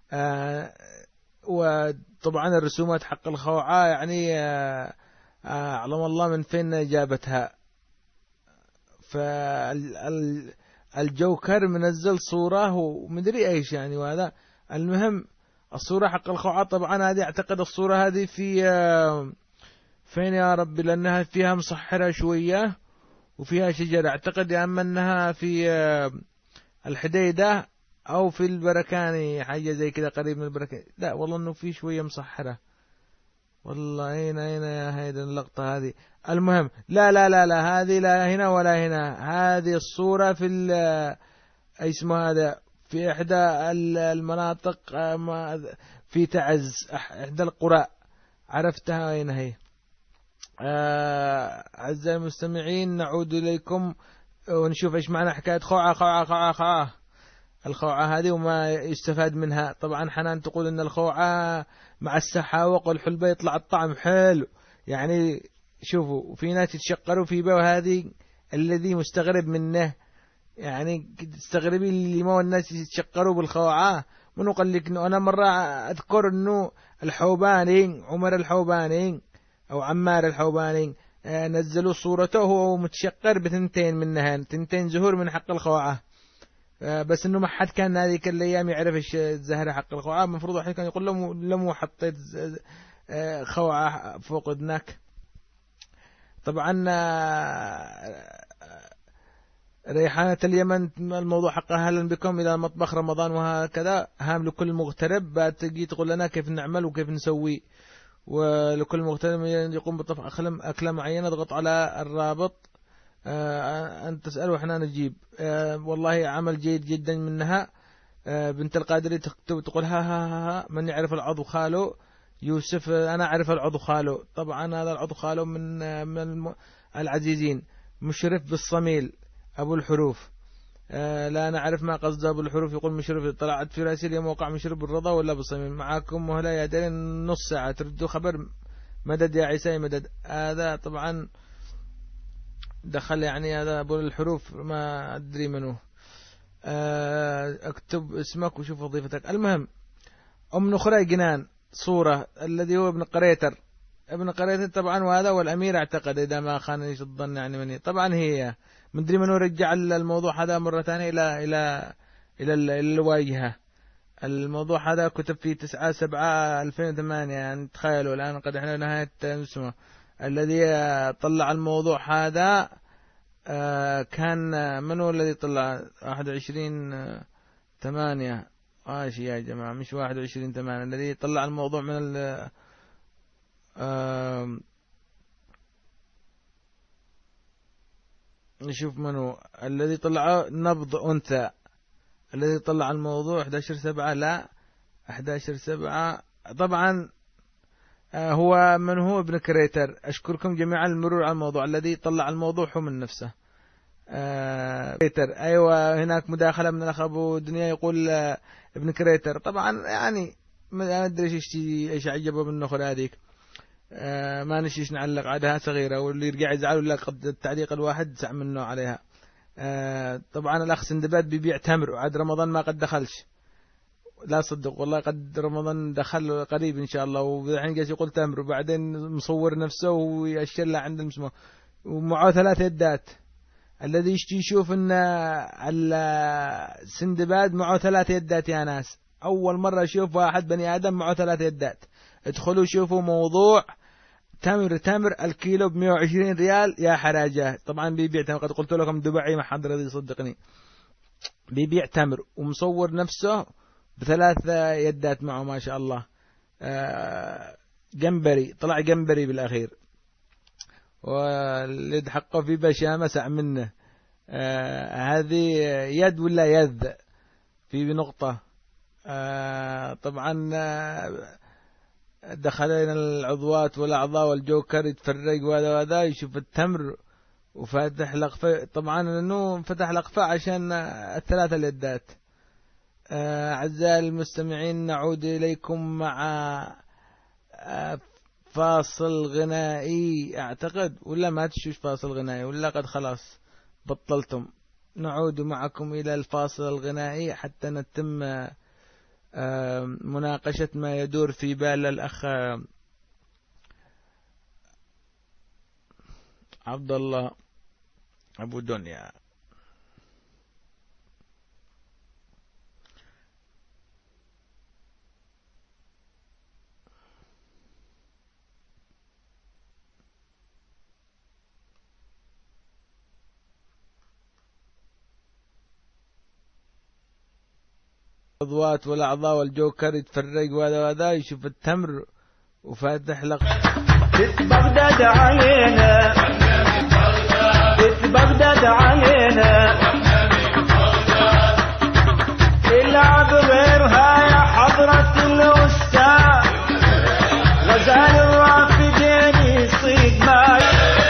وطبعا الرسومات حق الخوعة يعني أعلم الله من فين جابتها. فالجوكر منزل صورة ومدري ايش يعني وهذا. المهم الصورة حق الخوعة طبعا هذه اعتقد الصورة هذه في فين يا ربي لأنها فيها مصحرة شوية وفيها شجرة. اعتقد يا اما انها في الحديدة او في البركاني حاجة زي كذا قريب من البركاني. لا والله انه في شوية مصحرة والله. اين يا هيدا اللقطة هذه. المهم لا هذه لا هنا ولا هنا. هذه الصورة في اسمه هذا في إحدى المناطق في تعز إحدى القرى عرفتها أين هي. أعزائي المستمعين نعود إليكم ونشوف إيش معنى حكاية خوعة. الخوعة هذه وما يستفاد منها. طبعا حنان تقول إن الخوعة مع السحاوق والحلبة يطلع الطعم حلو. يعني شوفوا في ناس يتشقروا في بها هذه الذي مستغرب منه. يعني تستغربي اللي ما الناس يتشقروا بالخوعة. من قال لك أنا مرة أذكر إنه الحوباني عمر الحوباني أو عمار الحوباني نزلوا صورته وهو متشقر بثنتين منهن 2 زهور من حق الخوعة. بس إنه ما حد كان هذيك الأيام يعرف إيش الزهرة حق الخوعة. المفروض واحد كان يقول لهم حطيت خوعة فوق ودنك. طبعا ريحانة اليمن الموضوع حقها أهلا بكم إلى مطبخ رمضان وهكذا هام لكل مغترب تجي تقول لنا كيف نعمل وكيف نسوي. ولكل مغترب يقوم بطبخ أكلة معينة اضغط على الرابط أن تسأل وإحنا نجيب. والله عمل جيد جدا منها. بنت القادري تكتب تقول ها من يعرف العضو خاله يوسف. أنا أعرف العضو خاله. طبعا هذا العضو خاله من العزيزين. مشرف بالصميل أبو الحروف. لا أنا أعرف ما قصد أبو الحروف. يقول مشرف طلعت في راسي موقع مشرف بالرضا ولا بالصميل. معاكم وهلا يا دارين نص ساعة تردوا خبر مدد يا عيسى مدد. هذا طبعا دخل يعني هذا أبو الحروف ما أدري منه. اكتب اسمك وشوف وظيفتك. المهم نخرى جنان صورة الذي هو ابن قريتر. ابن قريتر طبعا وهذا والأمير اعتقد إذا ما خانني الظن يعني مني. طبعا هي مدري منه رجع الموضوع هذا مرة ثانية إلى الواجهة. الموضوع هذا كتب في 9/7/2008 يعني تخيلوا الآن قد احنا نهاية اسمه. الذي طلع الموضوع هذا كان من هو الذي طلع 21/8 ماشي يا جماعة، مش 21/8 الذي طلع الموضوع من نشوف منو الذي طلع نبض أنثى، الذي طلع الموضوع 11/7. لا 11/7 طبعا هو من هو ابن كريتر. أشكركم جميعا المرور على الموضوع. الذي طلع الموضوع هو من نفسه كريتر. أيوة هناك مداخلة من الأخ أبو دنيا يقول ابن كريتر. طبعا يعني ما أدري إيش عجبه من النخل هذيك. ما نشيش نعلق عليها صغيرة، واللي يرجع يزعل ولا قد التعليق الواحد سع منه عليها. طبعا الأخ سندباد بيبيع تمر وعد رمضان ما قد دخلش. لا صدق والله قد رمضان دخل قريب إن شاء الله، والحين جالس يقول تمر وبعدين مصور نفسه ويشلع عند المسمى ومعه 3 يدات. الذي يشتي يشوف ان السندباد معه 3 يدات يا ناس. أول مرة أشوف واحد بني آدم معه 3 يدات. ادخلوا شوفوا موضوع تمر الكيلو ب120 ريال يا حراجة. طبعا بيبيع تمر، قد قلت لكم دبعي ما حد رضي يصدقني. بيبيع تمر ومصور نفسه ب3 يدات معه ما شاء الله. جنبري طلع جنبري بالأخير، واليد حقه في بشامة سع منه. هذه يد ولا يد في بنقطة. طبعا دخلنا العضوات والأعضاء والجوكر يتفرق وهذا يشوف التمر وفاتح لقفة. طبعا لأنه فتح لقفة عشان 3 اليدات. أعزائي المستمعين نعود إليكم مع فاصل غنائي أعتقد، ولا ما تشوش فاصل غنائي ولا قد خلاص بطلتم. نعود معكم إلى الفاصل الغنائي حتى نتم مناقشة ما يدور في بال الأخ عبد الله أبو دنيا. العضوات والأعضاء والجوكر يتفرق وهذا يشوف التمر وفاتح لق بغداد علينا، بغداد علينا، العب غيرها يا حضرة الأستاذ، غزال الرافدين يصيد ماي،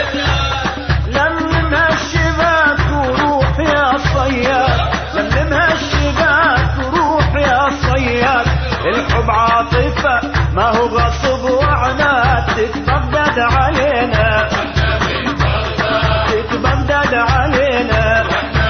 لملمها الشباك وروح يا صياد، لملمها الشباك وروح يا صياد، الحب عاطفة ما هو غصب وعناد، تتبغداد علينا، تتبغداد علينا،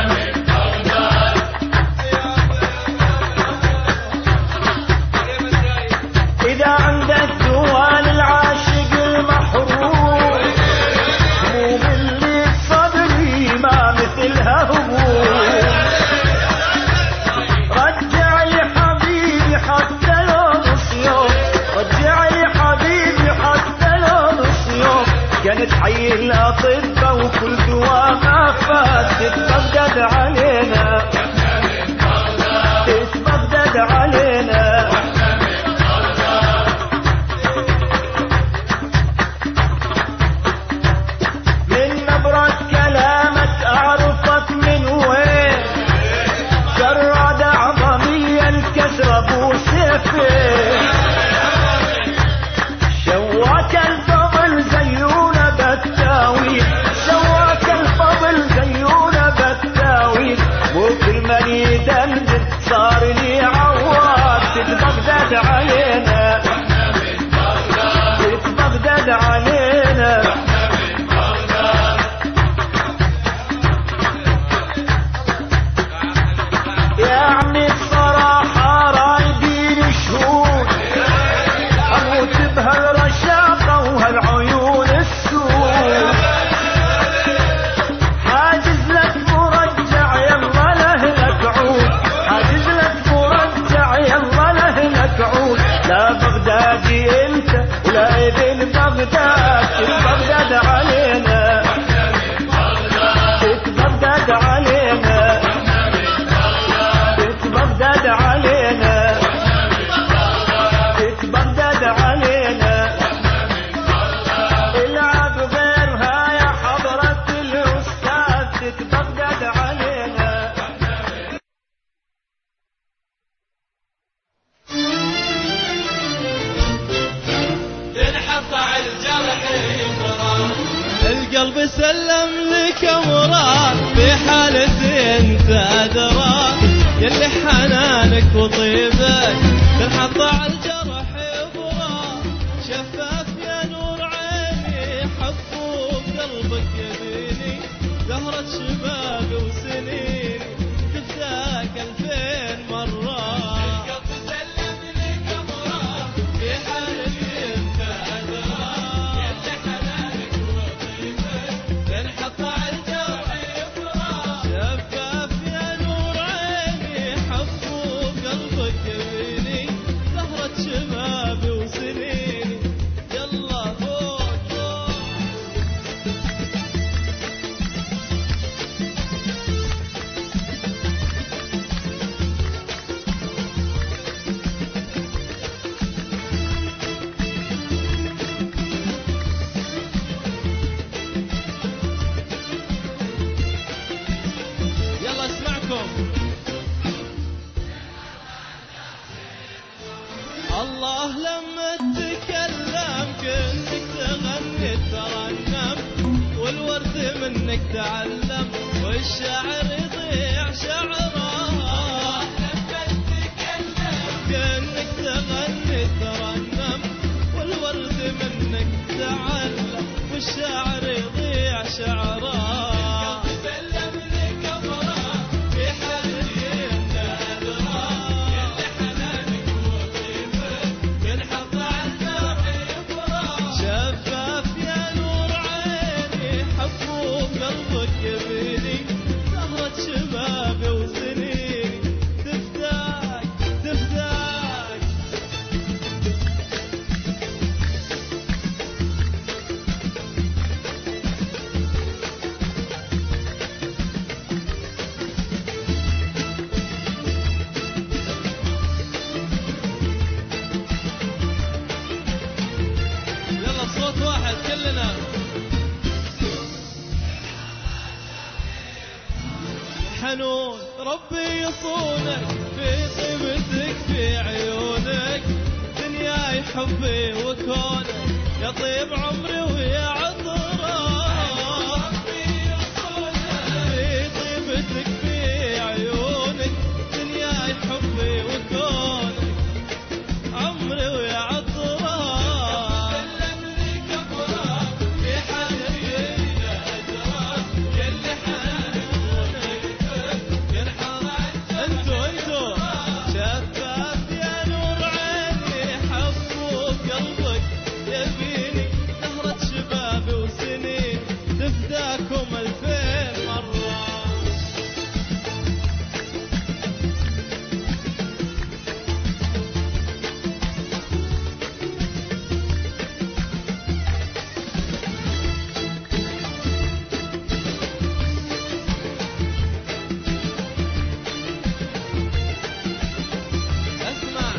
إذا عندك جوال العاشق المحروم، هموم اللي بصدري ما مثلها هموم، رجع لي حبيبي حتى لو نص يوم، رجع لي حبيبي حتى لو نص يوم، كانت حي الأطباء وكل دواء ما فات، تتبغداد علينا، تتبغداد علينا، من نبرة كلامك أعرفك من وين، جراد عظمية الكسر أبو سيفين، شواك الفضل زيونة بالتاويل، شواك الفضل زيونة بالتاويل، وكل من يدندن صار لي عواد، تتبغداد علينا، تتبغداد علينا، يعني الصراحة رايدين شهود، أموت بهالرشاقة وهالعيون السود، حاجز لك مرجع يلا لهلك عود، حاجز لك مرجع يلا لهلك عود، لا بغدادي انت ولا ابن بغداد، تتبغداد علينا، تتبغداد علينا، تتبغداد علينا. القلب سلم لك أمرار في حالة انت أدرى، يلي حنانك وطيبك تنحط على الجرح إبرة، شفاف يا نور عيني حبوب قلبك يبيني، زهرة شبابي وسنيني تفداك 2000 مرة. القلب سلم لك أمرار في حالة انت أدرى، يلي حنانك وطيبك تنحط على الجرح إبرة، شفاف يا نور عيني حبوب قلبك يبيني، زهرة شبابي وسنيني يلا فوق فوق. يلا اسمعكم. الله لما تتكلم كأنك تغني ترنم، والورد منك تعلم والشعر يضيع شعره. الله لما تتكلم كأنك تغني ترنم، والورد منك تعلم والشعر يضيع شعره. شفاف يا نور عيني حبوب قلبك يبيني، زهرة شبابي وسنيني تفداك تفداك. يلا بصوت واحد كلنا. حنون ربي يصونك في طيبتك في عيونك، دنياي حبي وكونك يا طيب عمري ويا عطره. ربي يصونك في طيبتك في عيونك، دنياي حبي وكونك عمري ويا عطره. شفاف يا نور عيني حبوب قلبك يبيني، زهرة شبابي وسنين تفداكم 2000 مرة. اسمع.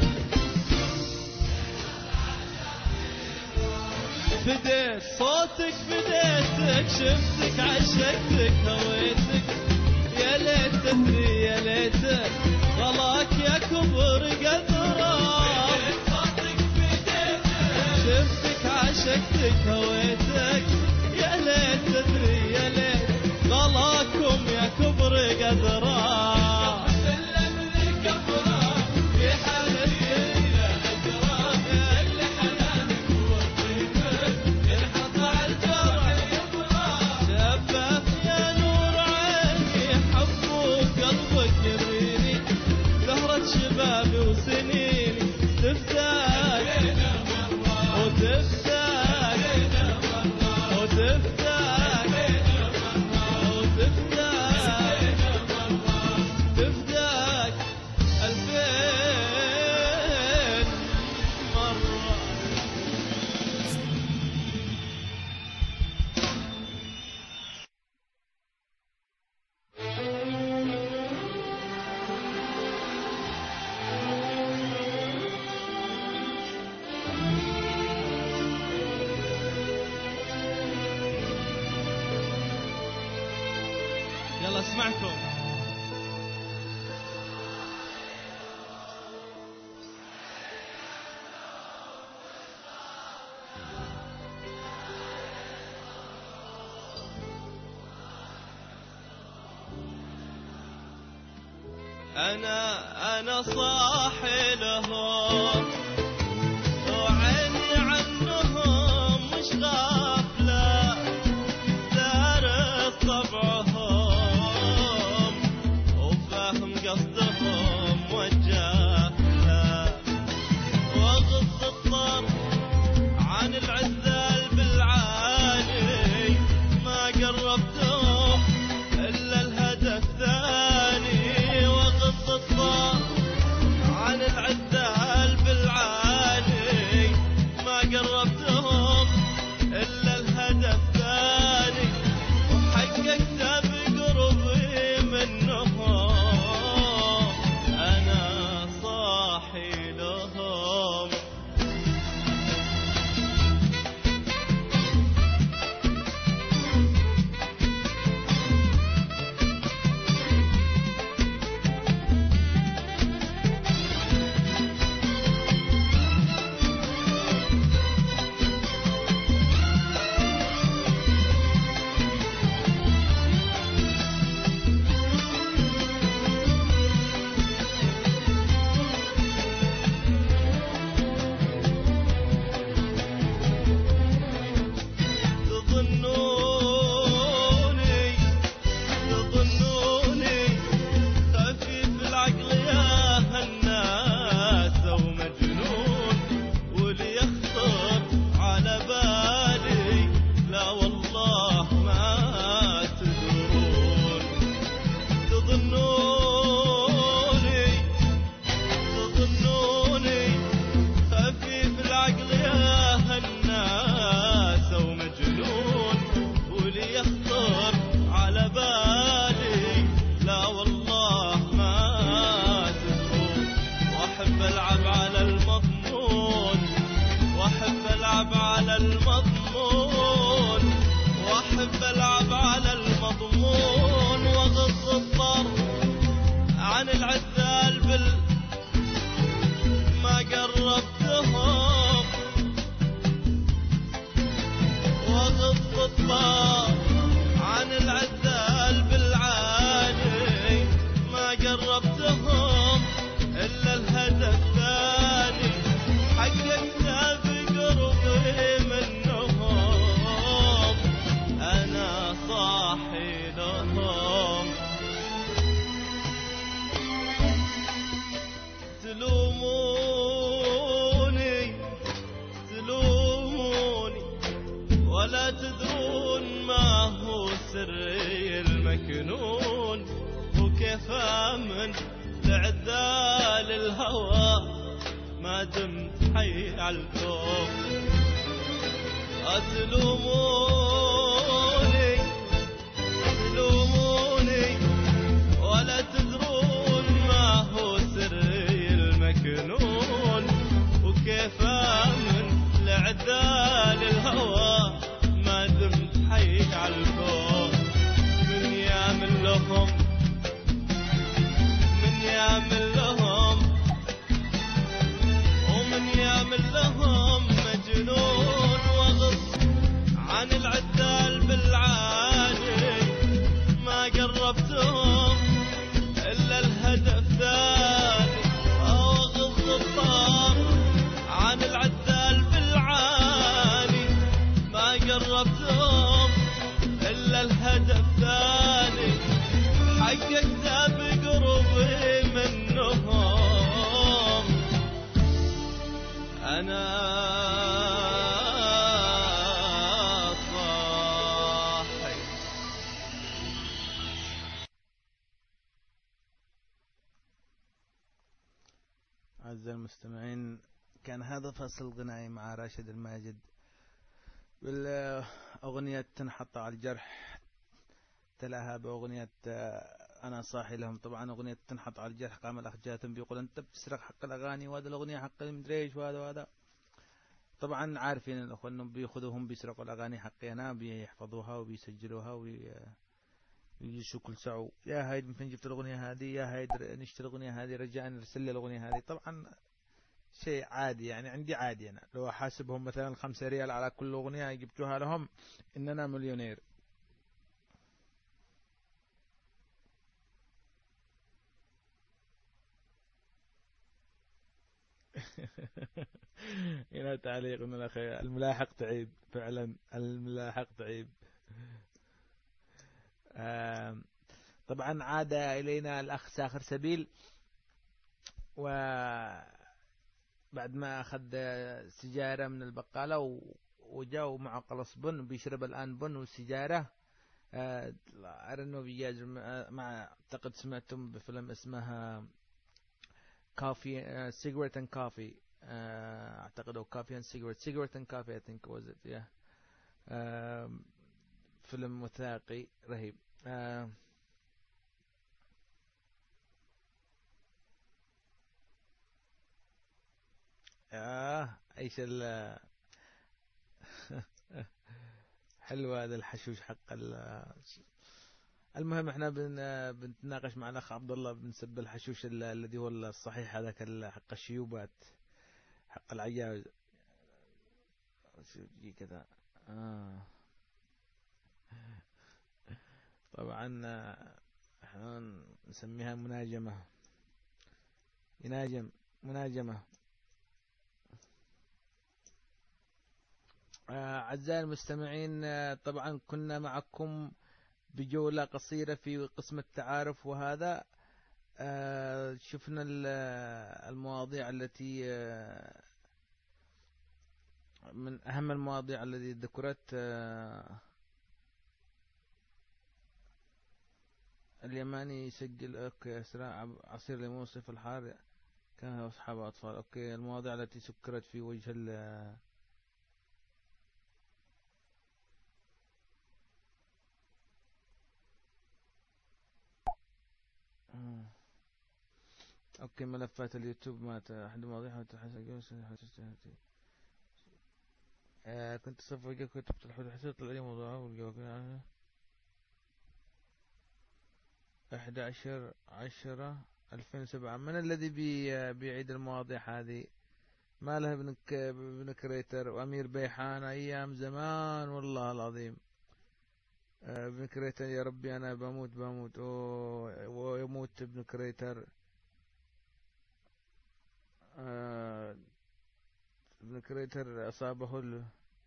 فديت صوتك فديتك، شفتك عشقتك هويتك، يا ليت تدري يا ليتك غلاك يا كبر قدره. صوتك فديتك، شفتك عشقتك هويتك، يا ليت تدري يا ليت غلاكم يا كبر قدره. شفاف يا نور عيني حبوب قلبك يبيني، زهرة شبابي وسنيني تفداك وتفداك وتفداك وتفداك تفداك 2000 مرة. يلا اسمعكم. أنا صاحي لهم وعيني عنهم مش غافلة دارس طبعهم وفاهم قصدهم وجاهلة وأغض الطرف عن العزال بالعالي ما قربتهم إلا الهدف ثاني وأغض الطرف عن العزال بالعالي ما قربتهم إلا الهدف ثاني وحققت بقربي منهم أنا صاحي لهم تظنوني خفيف العقل يا هالناس ومجنون واللي يخطر على بالي لا والله ما تدرون تظنوني خفيف العقل يا هالناس ومجنون واللي يخطر على بالي لا والله ما تدرون واحب العب على المضمون واحب العب على المضمون واحب العب على المضمون واغض الطرف عن العزال ما قربتهم واغض الطرف عن العزال بالعالي ما قربتهم إلا الهدف ثاني حققت بقربي منهم أنا صاحي لهم تلوموني ولا تدرون ما هو سري المكنون وكيف آمن لعذال الهوى ما دمت حي على الكون تلوموني ولا تدرون ما هو سري المكنون وكيف آمن لعذال الهوى ما دمت حي على الكون من يعمل لهم ومن يعمل لهم مجنون واغض عن العذال بالعالي ما قربتهم إلا الهدف ثاني واغض الطرف عن العذال بالعالي ما قربتهم إلا الهدف ثاني حققت بقربي منهم أنا صاحي أعزائي المستمعين، كان هذا فصل غنائي مع راشد الماجد بالأغنية تنحط على الجرح، تلاها بأغنية أنا صاحي لهم. طبعا أغنية تنحط على الجرح قام الأخ جاتم بيقول أنت بتسرق حق الأغاني وهذا الأغنية حق المدري إيش وهذا. طبعا عارفين الأخوة أنهم بيأخذوهم بيسرقوا الأغاني حقنا بيحفظوها وبيسجلوها ويجيشوا كل ساعة يا هايد ممكن جبت الأغنية هذه، يا هايد نشتري الأغنية هذه، رجاء نرسل لي الأغنية هذه. طبعا شيء عادي، يعني عندي عادي أنا لو أحاسبهم مثلا 5 ريال على كل أغنية جبتوها لهم إننا مليونير. هنا تعليق من الأخ الملاحق تعيب فعلا، الملاحق تعيب. طبعا عاد إلينا الأخ ساخر سبيل، وبعد ما أخذ سجارة من البقالة وجاء معه قلص بن، بيشرب الآن بن وسجارة. أرنو بيجاز مع أعتقد سمعتم بفيلم اسمها كافي سيجرت اند كافي، أعتقد أو كافي اند سيجرت اند كافي I think was it yeah. فيلم وثائقي رهيب. ايش حلو هذا الحشوش حق المهم احنا بنتناقش مع الاخ عبد الله بنسب الحشوش الذي هو الصحيح، هذاك حق الشيوبات حق العجائز كذا. طبعا احنا نسميها مناجمة، مناجمة. أعزائي المستمعين، طبعا كنا معكم بجولة قصيرة في قسم التعارف، وهذا شفنا المواضيع التي من أهم المواضيع التي ذكرت. اليماني يسجل أوكي أسرع عصير ليمون صيف الحار كان أصحاب أطفال. أوكي المواضيع التي سكرت في وجه أوكي ملفات اليوتيوب مات أحد مواضيعها كنت صف وجهك كتبت الحدود حسيت طلع لي موضوعه والجواب 11/10/2007. من الذي بيعيد المواضيع هذه؟ ما له ابن كريتر وأمير بيحان أيام زمان والله العظيم. ابن كريتر يا ربي أنا بموت ويموت ابن كريتر. ابن كريتر أصابه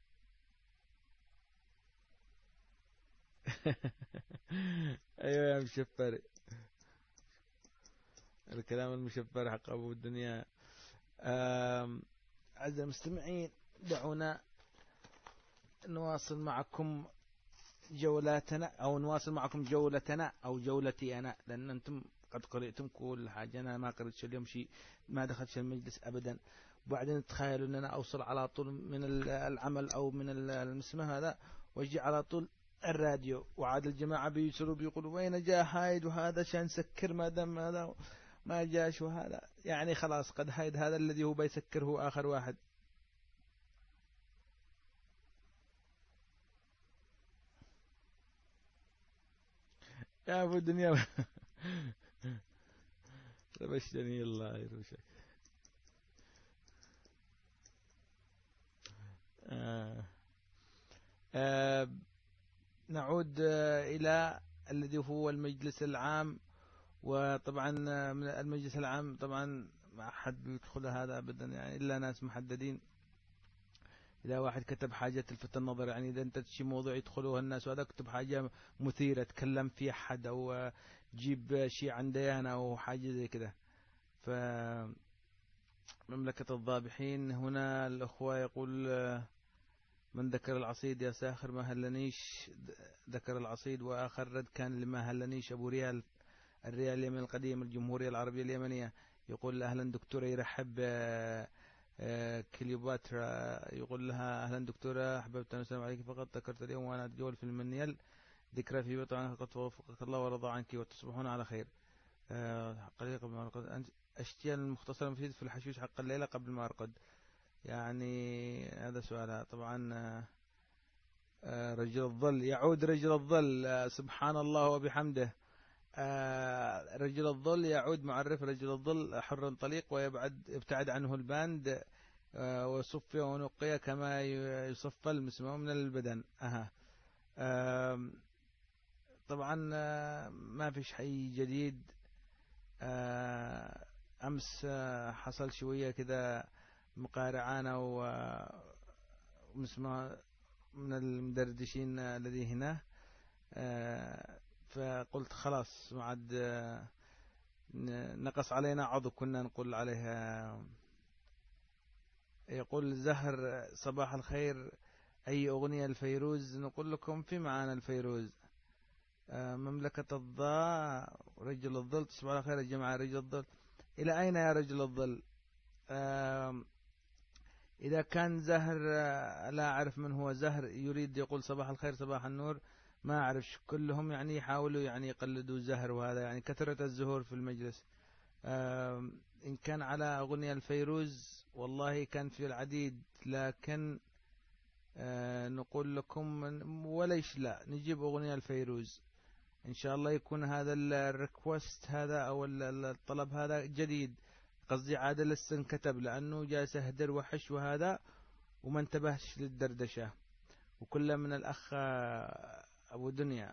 أيوة يا مشفر، الكلام المشفر حق أبو الدنيا. أعزائي المستمعين، دعونا نواصل معكم جولاتنا، أو نواصل معكم جولتنا أو جولتي أنا، لأن أنتم قد قرأتم كل حاجة، أنا ما قرأتش اليوم شيء، ما دخلت المجلس أبدا. وبعدين تخيلوا أن أنا أوصل على طول من العمل أو من المسمى هذا وأجي على طول الراديو، وعاد الجماعة بيسروا بيقولوا وين جاء هايد وهذا شان سكر ما دام هذا ما جاش، وهذا يعني خلاص قد هايد هذا الذي هو بيسكر هو آخر واحد. يا أبو الدنيا ربشتني الله يروشك. نعود إلى الذي هو المجلس العام. وطبعا من المجلس العام طبعا ما أحد بيدخل هذا أبدا، يعني إلا ناس محددين. إذا واحد كتب حاجة تلفت النظر، يعني إذا أنت تشي موضوع يدخلوها الناس، وهذا كتب حاجة مثيرة تكلم في أحد أو جيب شيء عن ديانة أو حاجة زي كده. فمملكة الضابحين هنا الأخوة يقول من ذكر العصيد يا ساخر ما هلنيش، ذكر العصيد. وآخر رد كان لما هلنيش أبو ريال الريال اليمن القديم الجمهورية العربية اليمنية، يقول أهلا دكتورة، يرحب كليوباترا يقول لها أهلا دكتورة أحببت أن أسلم عليك، فقط ذكرت اليوم وأنا أتجول في المنيل ذكرى في بطن قد وفقك الله ورضى عنك وتصبحون على خير. قليلا قبل ما أرقد أشتيا المختصر المفيد في الحشوش حق الليلة قبل ما أرقد. يعني هذا سؤالها طبعا. رجل الظل يعود، رجل الظل سبحان الله وبحمده. رجل الظل يعود، معرف رجل الظل حر طليق ويبتعد عنه الباند وصفي ونقي كما يصفى المسموم من البدن. طبعا ما فيش حي جديد. أمس حصل شوية كذا مقارعانا ومسمى من المدردشين الذي هنا، فقلت خلاص ما عاد نقص علينا عضو كنا نقول عليها. يقول زهر صباح الخير، أي أغنية الفيروز؟ نقول لكم في معانا الفيروز، مملكة الضاء، رجل الظل. تصبح على خير يا جماعة. رجل الظل إلى أين يا رجل الظل؟ إذا كان زهر لا أعرف من هو زهر يريد يقول صباح الخير صباح النور، ما أعرفش. كلهم يعني يحاولوا يعني يقلدوا زهر، وهذا يعني كثرة الزهور في المجلس. إن كان على أغنية الفيروز والله كان في العديد، لكن نقول لكم وليش لا نجيب أغنية الفيروز إن شاء الله. يكون هذا الريكوست هذا أو الطلب هذا جديد، قصدي عادة لسه انكتب لأنه جالس أهدر وحش وهذا وما انتبهش للدردشة، وكله من الأخ أبو دنيا.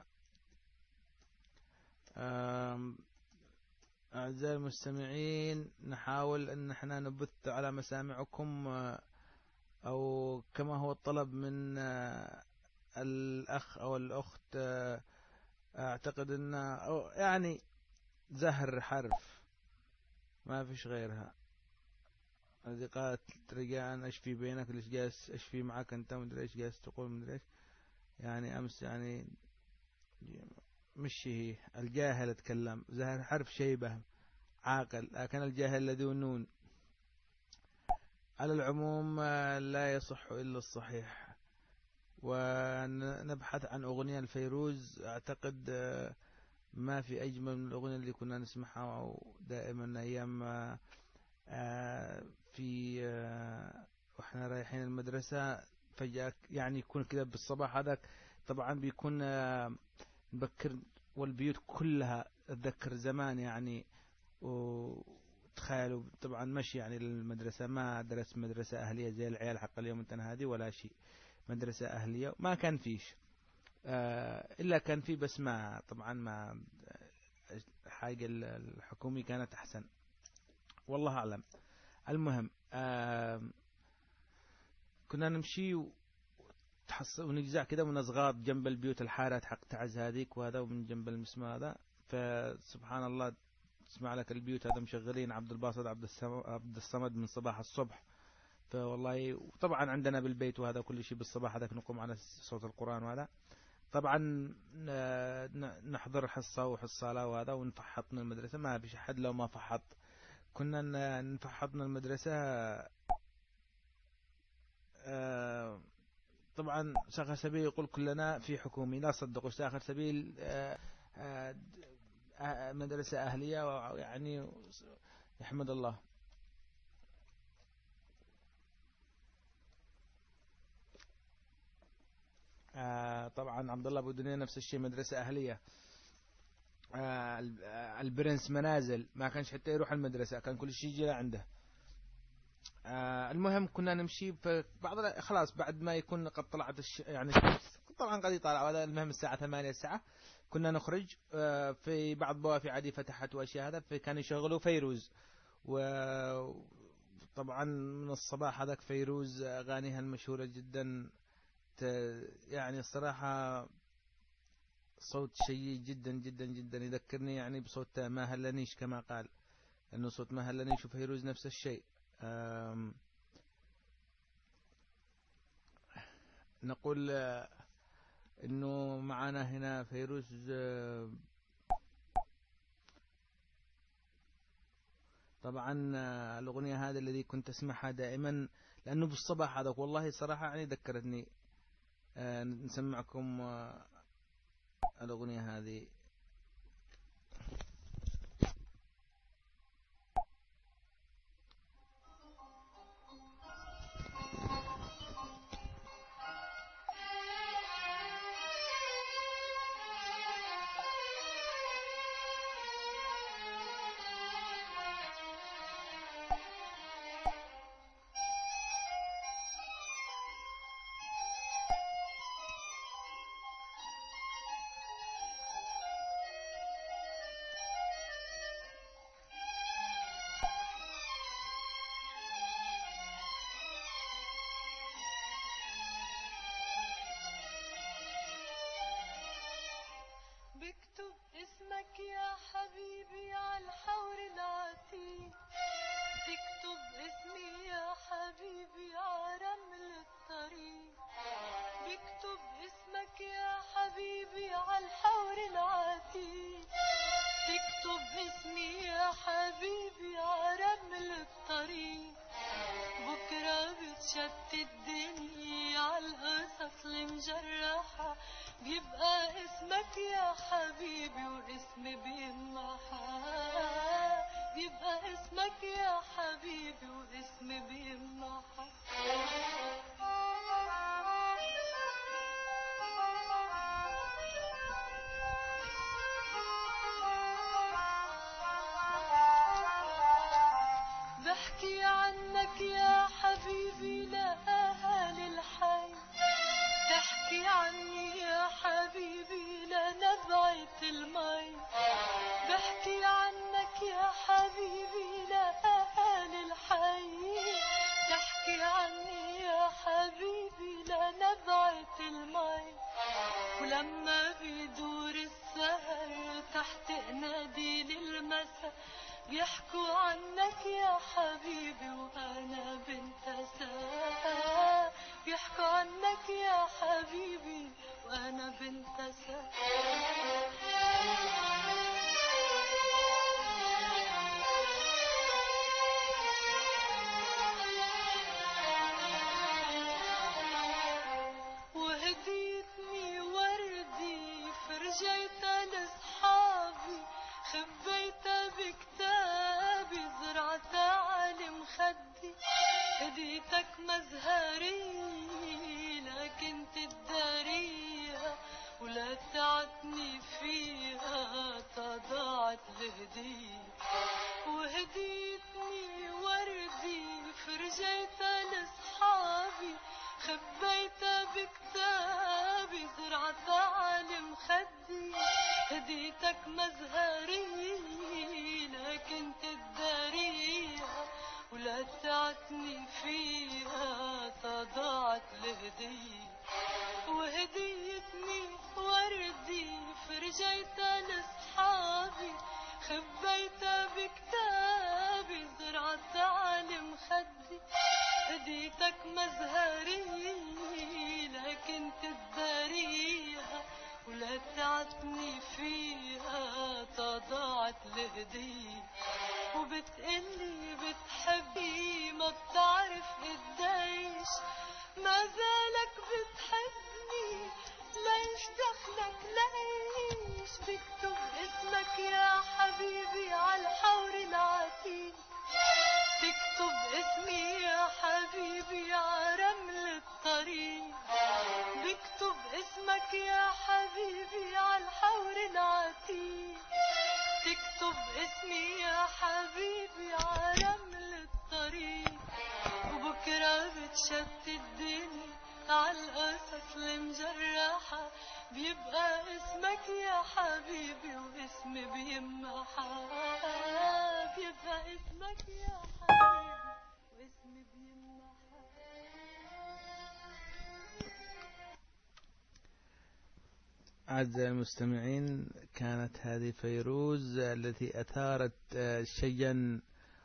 أعزائي المستمعين، نحاول أن احنا نبث على مسامعكم، أو كما هو الطلب من الأخ أو الأخت، أعتقد أن يعني زهر حرف ما فيش غيرها. هذه قالت رجاء أشفي بينك، ليش جالس أشفي معك أنت مدري إيش جالس تقول مدري إيش يعني. أمس يعني مش هي الجاهل أتكلم، زهر حرف شيبة عاقل، لكن الجاهل الذي نون. على العموم لا يصح إلا الصحيح، ونبحث عن أغنية الفيروز. أعتقد ما في أجمل من الأغنية اللي كنا نسمعها دائما أيام في وإحنا رايحين المدرسة. فجأة يعني يكون كذا بالصباح هذاك، طبعا بيكون نبكر والبيوت كلها أتذكر زمان يعني. وتخيلوا طبعا مشي يعني للمدرسة، ما درس مدرسة أهلية زي العيال حق اليوم انتنا هذه ولا شيء. مدرسة أهلية ما كان فيش، إلا كان في بس ما طبعا ما حاجة الحكومي كانت أحسن، والله أعلم. المهم كنا نمشي ونجزع كده ونزغاط جنب البيوت الحارات حق تعز هذيك وهذا، ومن جنب المسمى هذا. فسبحان الله تسمع لك البيوت هذا مشغلين عبد الباسط عبد الصمد من صباح الصبح. فوالله وطبعا عندنا بالبيت وهذا كل شيء بالصباح هذاك نقوم على صوت القرآن وهذا. طبعا نحضر حصة وحصة وهذا ونفحط من المدرسة. ما فيش أحد لو ما فحط. كنا نفحط من المدرسة. طبعا ساخر سبيل يقول كلنا في حكومي، لا صدقوا ساخر سبيل مدرسة أهلية يعني يحمد الله. طبعا عبد الله أبو دنيا نفس الشيء مدرسة أهلية. البرنس منازل ما كانش حتى يروح المدرسة، كان كل شيء يجي عنده. المهم كنا نمشي في بعض خلاص بعد ما يكون قد طلعت يعني طبعا قد يطلع هذا. المهم الساعة 8 الساعة كنا نخرج في بعض بوافي عادي فتحت وأشياء هذا، فكانوا يشغلوا فيروز. وطبعا من الصباح هذاك فيروز أغانيها المشهورة جدا يعني الصراحة صوت شيء جدا جدا جدا، يذكرني يعني بصوت ما هلنيش كما قال، أنه صوت ما هلنيش وفيروز نفس الشيء. نقول أنه معنا هنا فيروز. طبعا الأغنية هذه الذي كنت أسمعها دائما لأنه بالصباح هذا والله صراحة يعني ذكرتني. نسمعكم الأغنية هذه. بتشتتني عالقصص المجرحة، بيبقى اسمك يا حبيبي واسمي بيمحى، بيبقى اسمك يا حبيبي واسمي بيمحى. بحكي عنك يا حبيبي لأهل الحي، تحكي عني يا حبيبي لنبعة المي، بحكي عنك يا حبيبي لأهل الحي، تحكي عني يا حبيبي لنبعة المي. ولما بيدور السهر تحت نادي المساء، بيحكوا عنك يا حبيبي وأنا بنت ساعة، بيحكوا عنك يا حبيبي وأنا بنت ساعة. وهديتني وردي فرجيتها لصحابي، خبيتها بكتابي زرعتها على مخدي. هديتك مزهري لكن تداريها، ولا تعتني فيها تضاعت الهدية. وهديتني وردي فرجيتها لصحابي، خبيتها بكتابي زرعتها على مخدي. هديتك مزهري لكن تداريها، ولا تعتني فيها تضاعت الهدية. وهديتني وردي فرجيتها لصحابي، خبيتها بكتابي زرعتها على مخدي. هديتك مزهري لكن تداريها، ولا تعتني فيها تضاعت الهدية. وبتقلي بتحبي ما بتعرف قديش، ما زالك بتحبني ليش دخلك ليش. بكتب اسمك يا حبيبي عالحور العتيق، تكتب اسمي يا حبيبي عرمل الطريق. بكتب اسمك يا حبيبي عالحور العتيق، تكتب اسمي يا حبيبي عرمل الطريق. وبكرة بتشتتني عالقصص المجرحة، بيبقى اسمك يا حبيبي واسمي بيمحى، بيبقى اسمك يا حبيبي واسمي بيمحى. أعزائي المستمعين، كانت هذه فيروز التي أثارت شيئا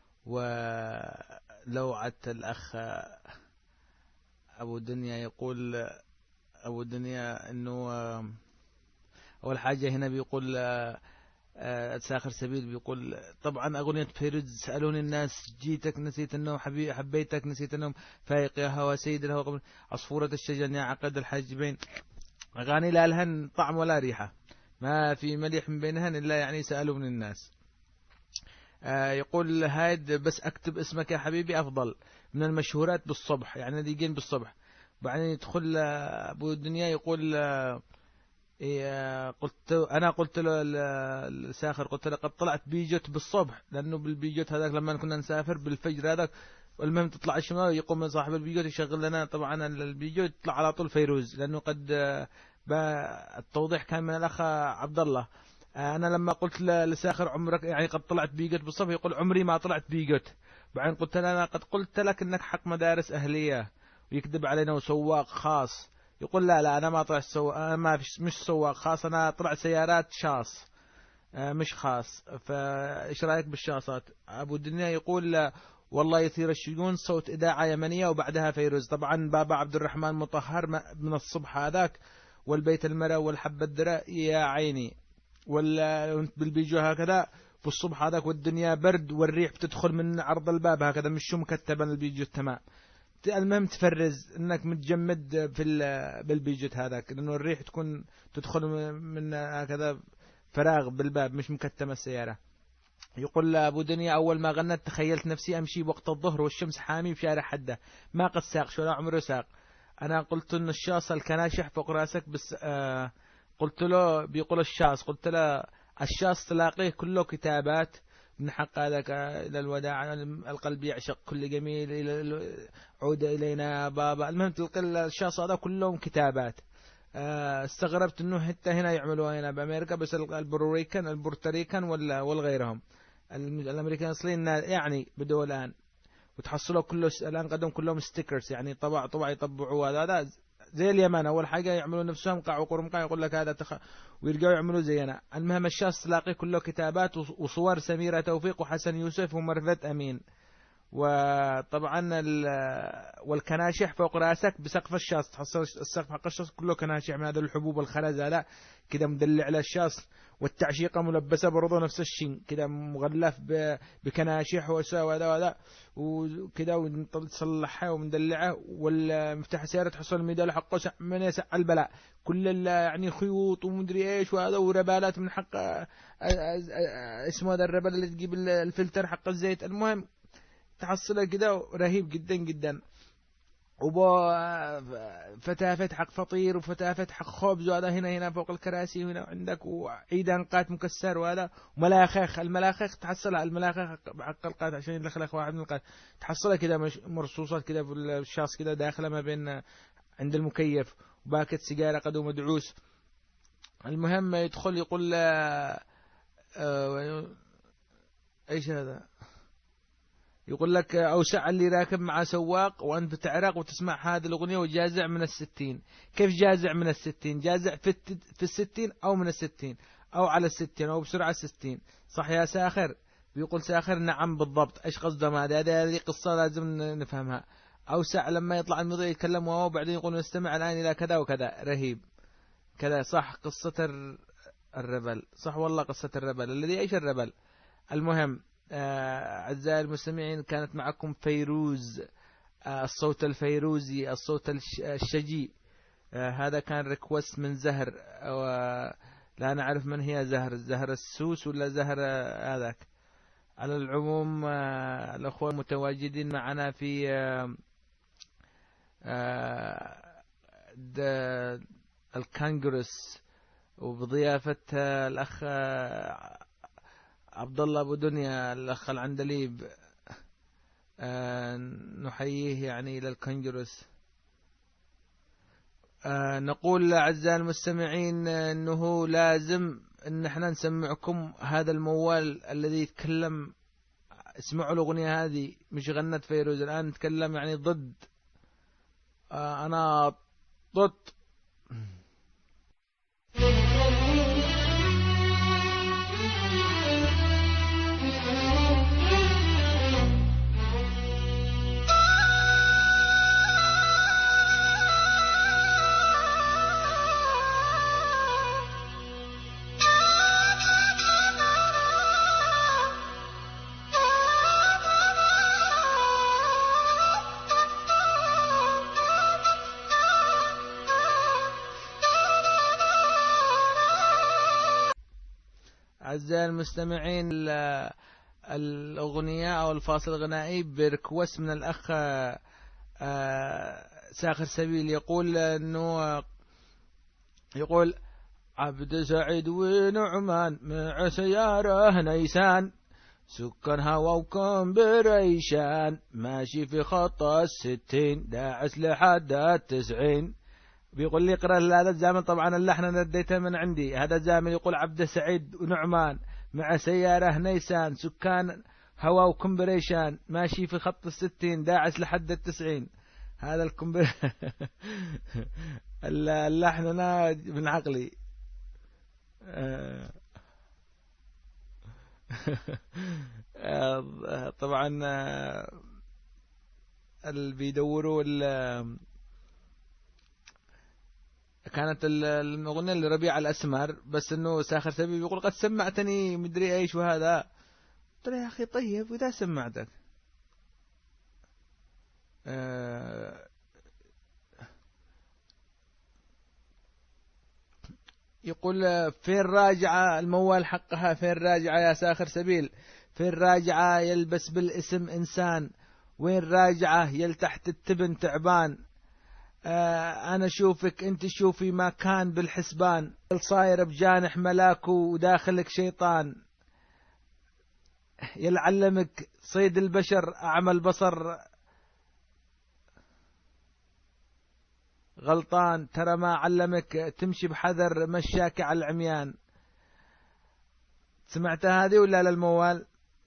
ولوعة الأخ أبو دنيا. يقول أبو دنيا أنه أول حاجة هنا بيقول ساخر سبيل، بيقول طبعا أغنية فيروز سألوني الناس جيتك نسيت النوم، حبيتك نسيت النوم، فايق يا هوا سيد الهوى قبل عصفورة الشجن يا عقد الحاجبين. أغاني لا لهن طعم ولا ريحة، ما في مليح من بينهن إلا يعني سألوني الناس. يقول هايد بس أكتب اسمك يا حبيبي أفضل من المشهورات بالصبح، يعني يجين بالصبح. وبعدين يدخل أبو الدنيا يقول قلت له الساخر، قلت له قد طلعت بيجوت بالصبح، لأنه بالبيجوت هذاك لما كنا نسافر بالفجر هذاك، والمهم تطلع الشمال يقوم صاحب البيجوت يشغل لنا طبعا البيجوت يطلع على طول فيروز، لأنه قد التوضيح كان من الأخ عبد الله. أنا لما قلت لساخر عمرك يعني قد طلعت بيجوت بالصبح، يقول عمري ما طلعت بيجوت. بعدين قلت له أنا قد قلت لك إنك حق مدارس أهلية ويكذب علينا وسواق خاص. يقول لا أنا ما طلعت أنا ما مش سواق خاص، أنا طلعت سيارات شاص مش خاص. فإيش رأيك بالشاصات؟ أبو الدنيا يقول والله يثير الشجون، صوت إذاعة يمنية وبعدها فيروز. طبعا بابا عبد الرحمن مطهر من الصبح هذاك، والبيت المرأة والحبة الدراء يا عيني، بالبيجو هكذا بالصبح هذاك، والدنيا برد والريح بتدخل من عرض الباب هكذا، مش مكتبا البيجو تمام. المهم تفرز انك متجمد بالبيجت هذاك، لانه الريح تكون تدخل من هكذا فراغ بالباب مش مكتمة السيارة. يقول أبو دنيا أول ما غنت تخيلت نفسي أمشي بوقت الظهر والشمس حامي بشارع حده، ما قد ساق ولا عمره ساق. أنا قلت إن الشاص الكناشح فوق راسك بس قلت له بيقول الشاص، قلت له الشاص تلاقيه كله كتابات من حق هذاك إلى الوداع القلب يعشق كل جميل إلى عود إلينا بابا. المهم تلقى الشاص هذا كلهم كتابات. استغربت انه حتى هنا يعملوها هنا بامريكا، بس البورتريكان والغيرهم الامريكان اصليين يعني بدوا الان وتحصلوا كله الان قدم كلهم ستيكرز، يعني طبع يطبعوا هذا زي اليمن. اول حاجه يعملوا نفسهم قاع وقرمقاع يقول لك هذا ويرجعوا يعملوا زينا. المهم الشاص تلاقي كله كتابات وصور سميرة توفيق وحسن يوسف ومرفت امين. وطبعا والكناشح فوق راسك بسقف الشاص، تحصل السقف حق الشاص كله كناشح من هذا الحبوب الخرز هذا كده مدلع على الشاص، والتعشيقه ملبسه برضه نفس الشيء كده مغلف بكناشح وهذا وكده وتصلحها ومدلعه. والمفتاح السياره تحصل الميدان حقه من يسع البلاء كل يعني خيوط ومدري ايش وهذا وربالات من حق اسمه هذا الربال اللي تجيب الفلتر حق الزيت. المهم تحصله كده رهيب جدا جدا. وبو فتافت حق فطير وفتافت حق خبز وهذا هنا فوق الكراسي وهنا عندك، وعيدان قات مكسر وهذا وملاخخ. الملاخخ تحصلها الملاخخ حق القات عشان يلخلخ واحد من القات تحصلها كده مرصوصات كده في الشاص كده داخله ما بين عند المكيف، وباكت سيجاره قد مدعوس. المهم يدخل يقول ايش هذا، يقول لك أوسع اللي راكب مع سواق وأنت تعرق وتسمع هذه الأغنية وجازع من 60. كيف جازع من 60؟ جازع في 60 أو من 60 أو على 60 أو بسرعة 60. صح يا ساخر؟ بيقول ساخر نعم بالضبط. إيش قصده ما هذه قصة لازم نفهمها. أوسع لما يطلع المذيع يتكلم وهو بعدين يقول نستمع الآن إلى كذا وكذا. رهيب كذا صح. قصة الربل صح والله، قصة الربل الذي إيش الربل. المهم أعزائي المستمعين كانت معكم فيروز، الصوت الفيروزي الصوت الشجي. هذا كان ريكوست من زهر، لا نعرف من هي زهر السوس ولا زهر هذاك. على العموم الأخوة المتواجدين معنا في الكونغرس وبضيافة الأخ عبد الله أبو دنيا الأخ العندليب، نحييه يعني إلى الكونغرس. نقول أعزائي المستمعين أنه لازم أن احنا نسمعكم هذا الموال الذي يتكلم. اسمعوا الأغنية هذه مش غنت فيروز الآن نتكلم يعني ضد أنا ضد أعزائي المستمعين. الأغنية أو الفاصل الغنائي بركوست من الأخ ساخر سبيل. يقول أنه يقول عبد سعيد ونعمان مع سيارة نيسان سكان هواوكم بريشان ماشي في خط 60 داعس لحد 90. بيقول لي اقرأ هذا الزامن. طبعا اللحن انا رديته من عندي. هذا الزامن يقول عبد سعيد ونعمان مع سيارة نيسان سكان هوا وكمبريشان ماشي في خط 60 داعس لحد 90. هذا اللحن انا من عقلي. طبعا اللي بيدوروا كانت الأغنية لربيع الأسمر، بس إنه ساخر سبيل يقول قد سمعتني مدري إيش وهذا. قلت له يا أخي طيب وإذا سمعتك يقول فين راجعة الموال حقها، فين راجعة يا ساخر سبيل، فين راجعة يلبس بالاسم إنسان، وين راجعة يل تحت التبن تعبان. أنا شوفك أنت شوفي ما كان بالحسبان، صاير بجانح ملاك وداخلك شيطان. يلعلمك صيد البشر أعمى البصر غلطان، ترى ما علمك تمشي بحذر مشاك على العميان. سمعت هذه ولا للموال؟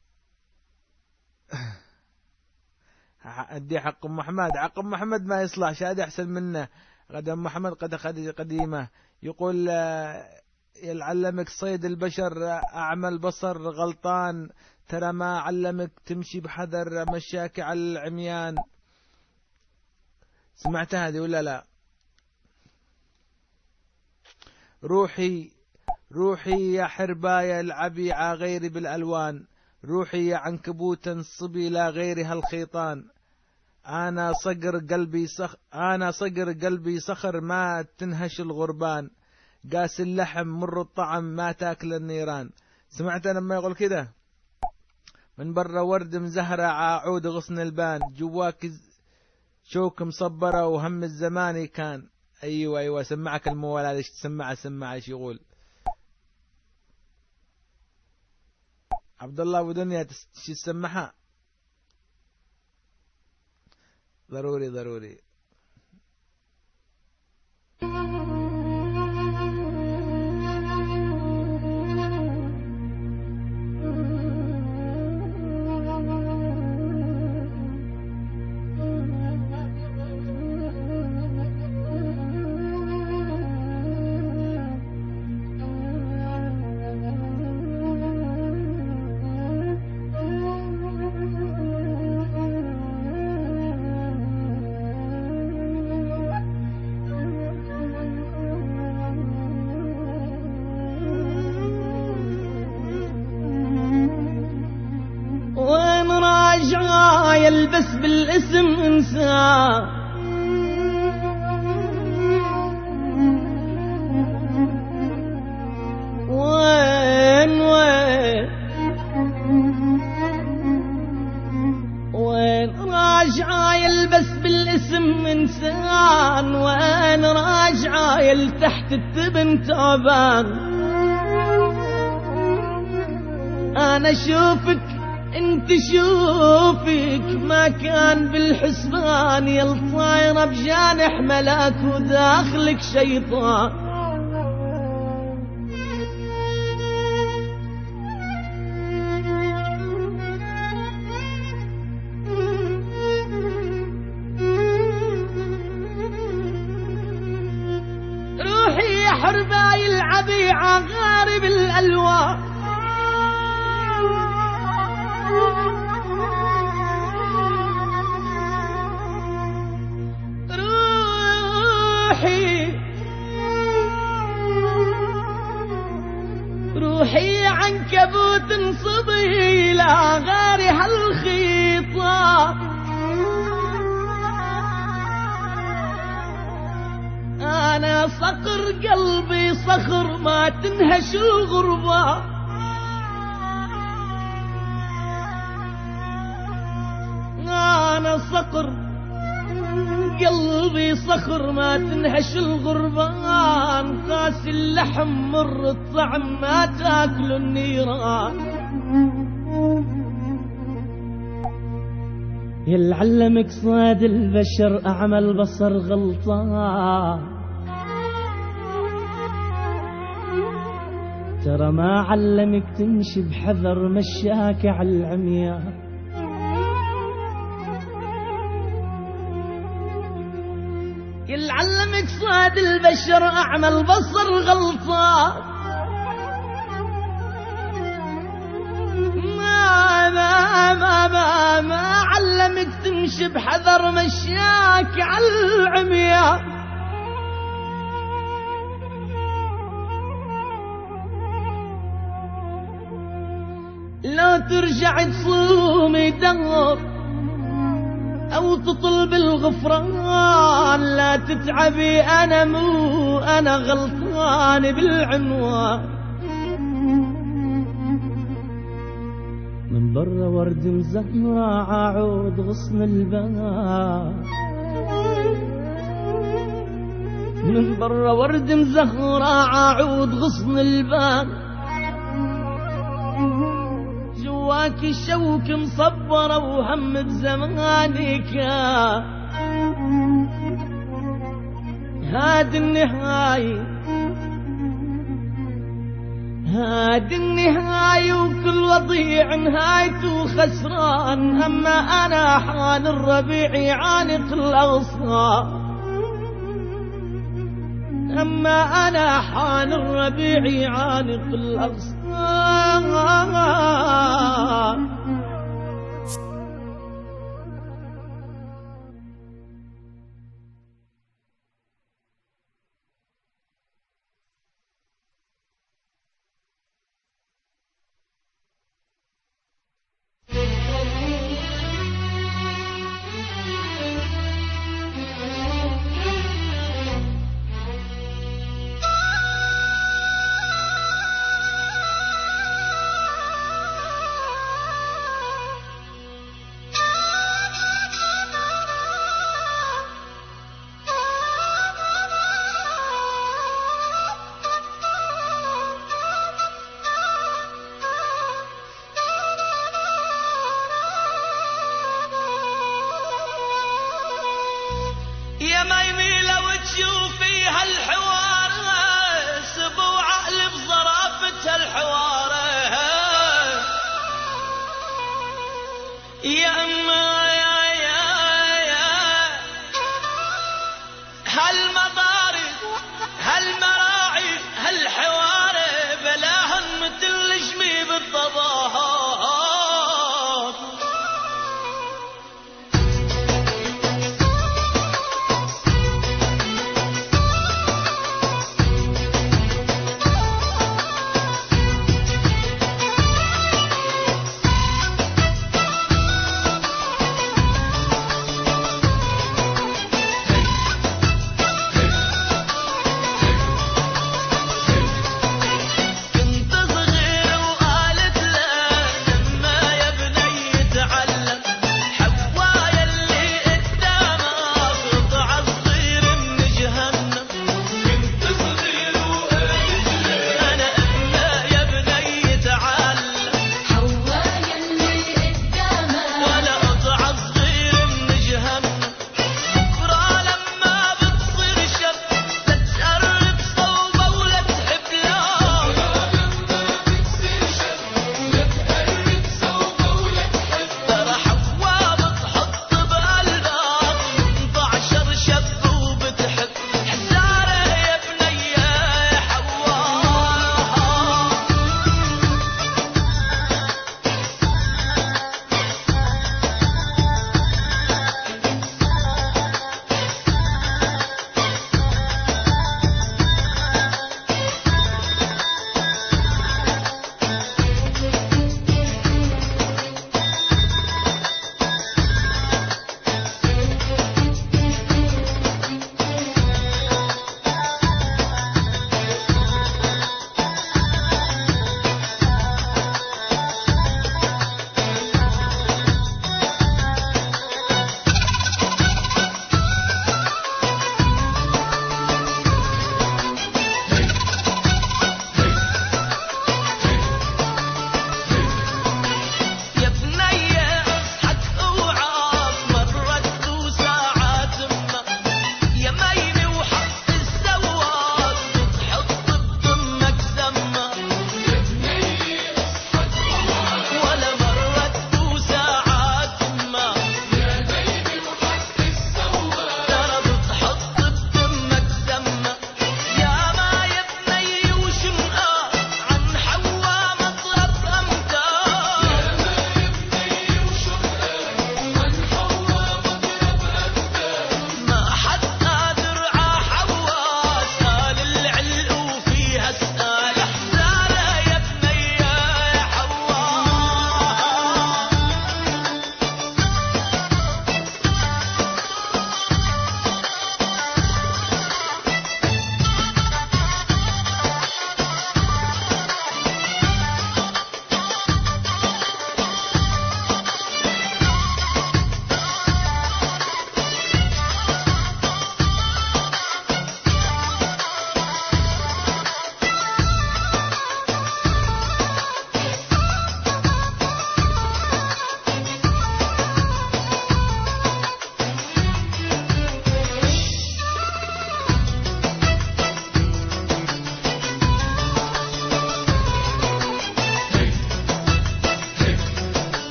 أدي حق أم محمد، حق أم محمد ما يصلح، شاد أحسن منه. غدا أم محمد قد قديمة. يقول يلعلمك صيد البشر أعمى البصر غلطان، ترى ما علمك تمشي بحذر مشاك على العميان. سمعت هذه ولا لا؟ روحي يا حرباية العبي ع غيري بالألوان، روحي يا عنكبوت انصبي لا غيري هالخيطان. أنا صقر قلبي صخر ما تنهش الغربان، قاس اللحم مر الطعم ما تاكل النيران. سمعت لما يقول كده؟ من برا ورد مزهرة عود غصن البان، جواك شوك مصبرة وهم الزمان كان. أيوة سمعك الموال هذا، ايش سمع ايش يقول عبد الله أبو دنيا؟ شو تسمعها؟ ضروري. يلبس بالاسم إنسان، وين راجعة يلبس بالاسم إنسان، وين راجعة يل تحت التبن تعبان. أنا شوفك انت شوفك ما كان بالحسبان، يل طايرة بجانح ملاك وداخلك شيطان. روحي يا حرباي العبي عغارب الألوان، روحي عنكبوت انصبي لا غاري هالخيطة. أنا صقر قلبي صخر ما تنهش الغربة. أنا صقر قلبي صخر ما تنهش الغربان، قاس اللحم مر الطعم ما تاكل النيران. يلعلمك صاد البشر أعمى البصر غلطان، ترى ما علمك تمشي بحذر مشاك على العمياء. يلعلمك صاد البشر أعمى البصر غلطان، ما علمك تمشي بحذر مشاك على العمياء. لو ترجع تصومي دهر أو تطلب الغفران لا تتعبي أنا غلطان بالعنوان. من برا ورد مزهرة عود غصن الباب، من برا ورد مزهرة عود غصن الباب، جواك الشوك مصبرة وهم بزمانك هادي النهاية، هادي النهاية وكل وضيع نهايته خسران. أما أنا حان الربيع يعانق الأغصان، أما أنا حان الربيع يعانق الأغصان. يا ما يميلة وتشوفي هالحوار سبو عقل بظرافة هالحوار. يا أما يا هالما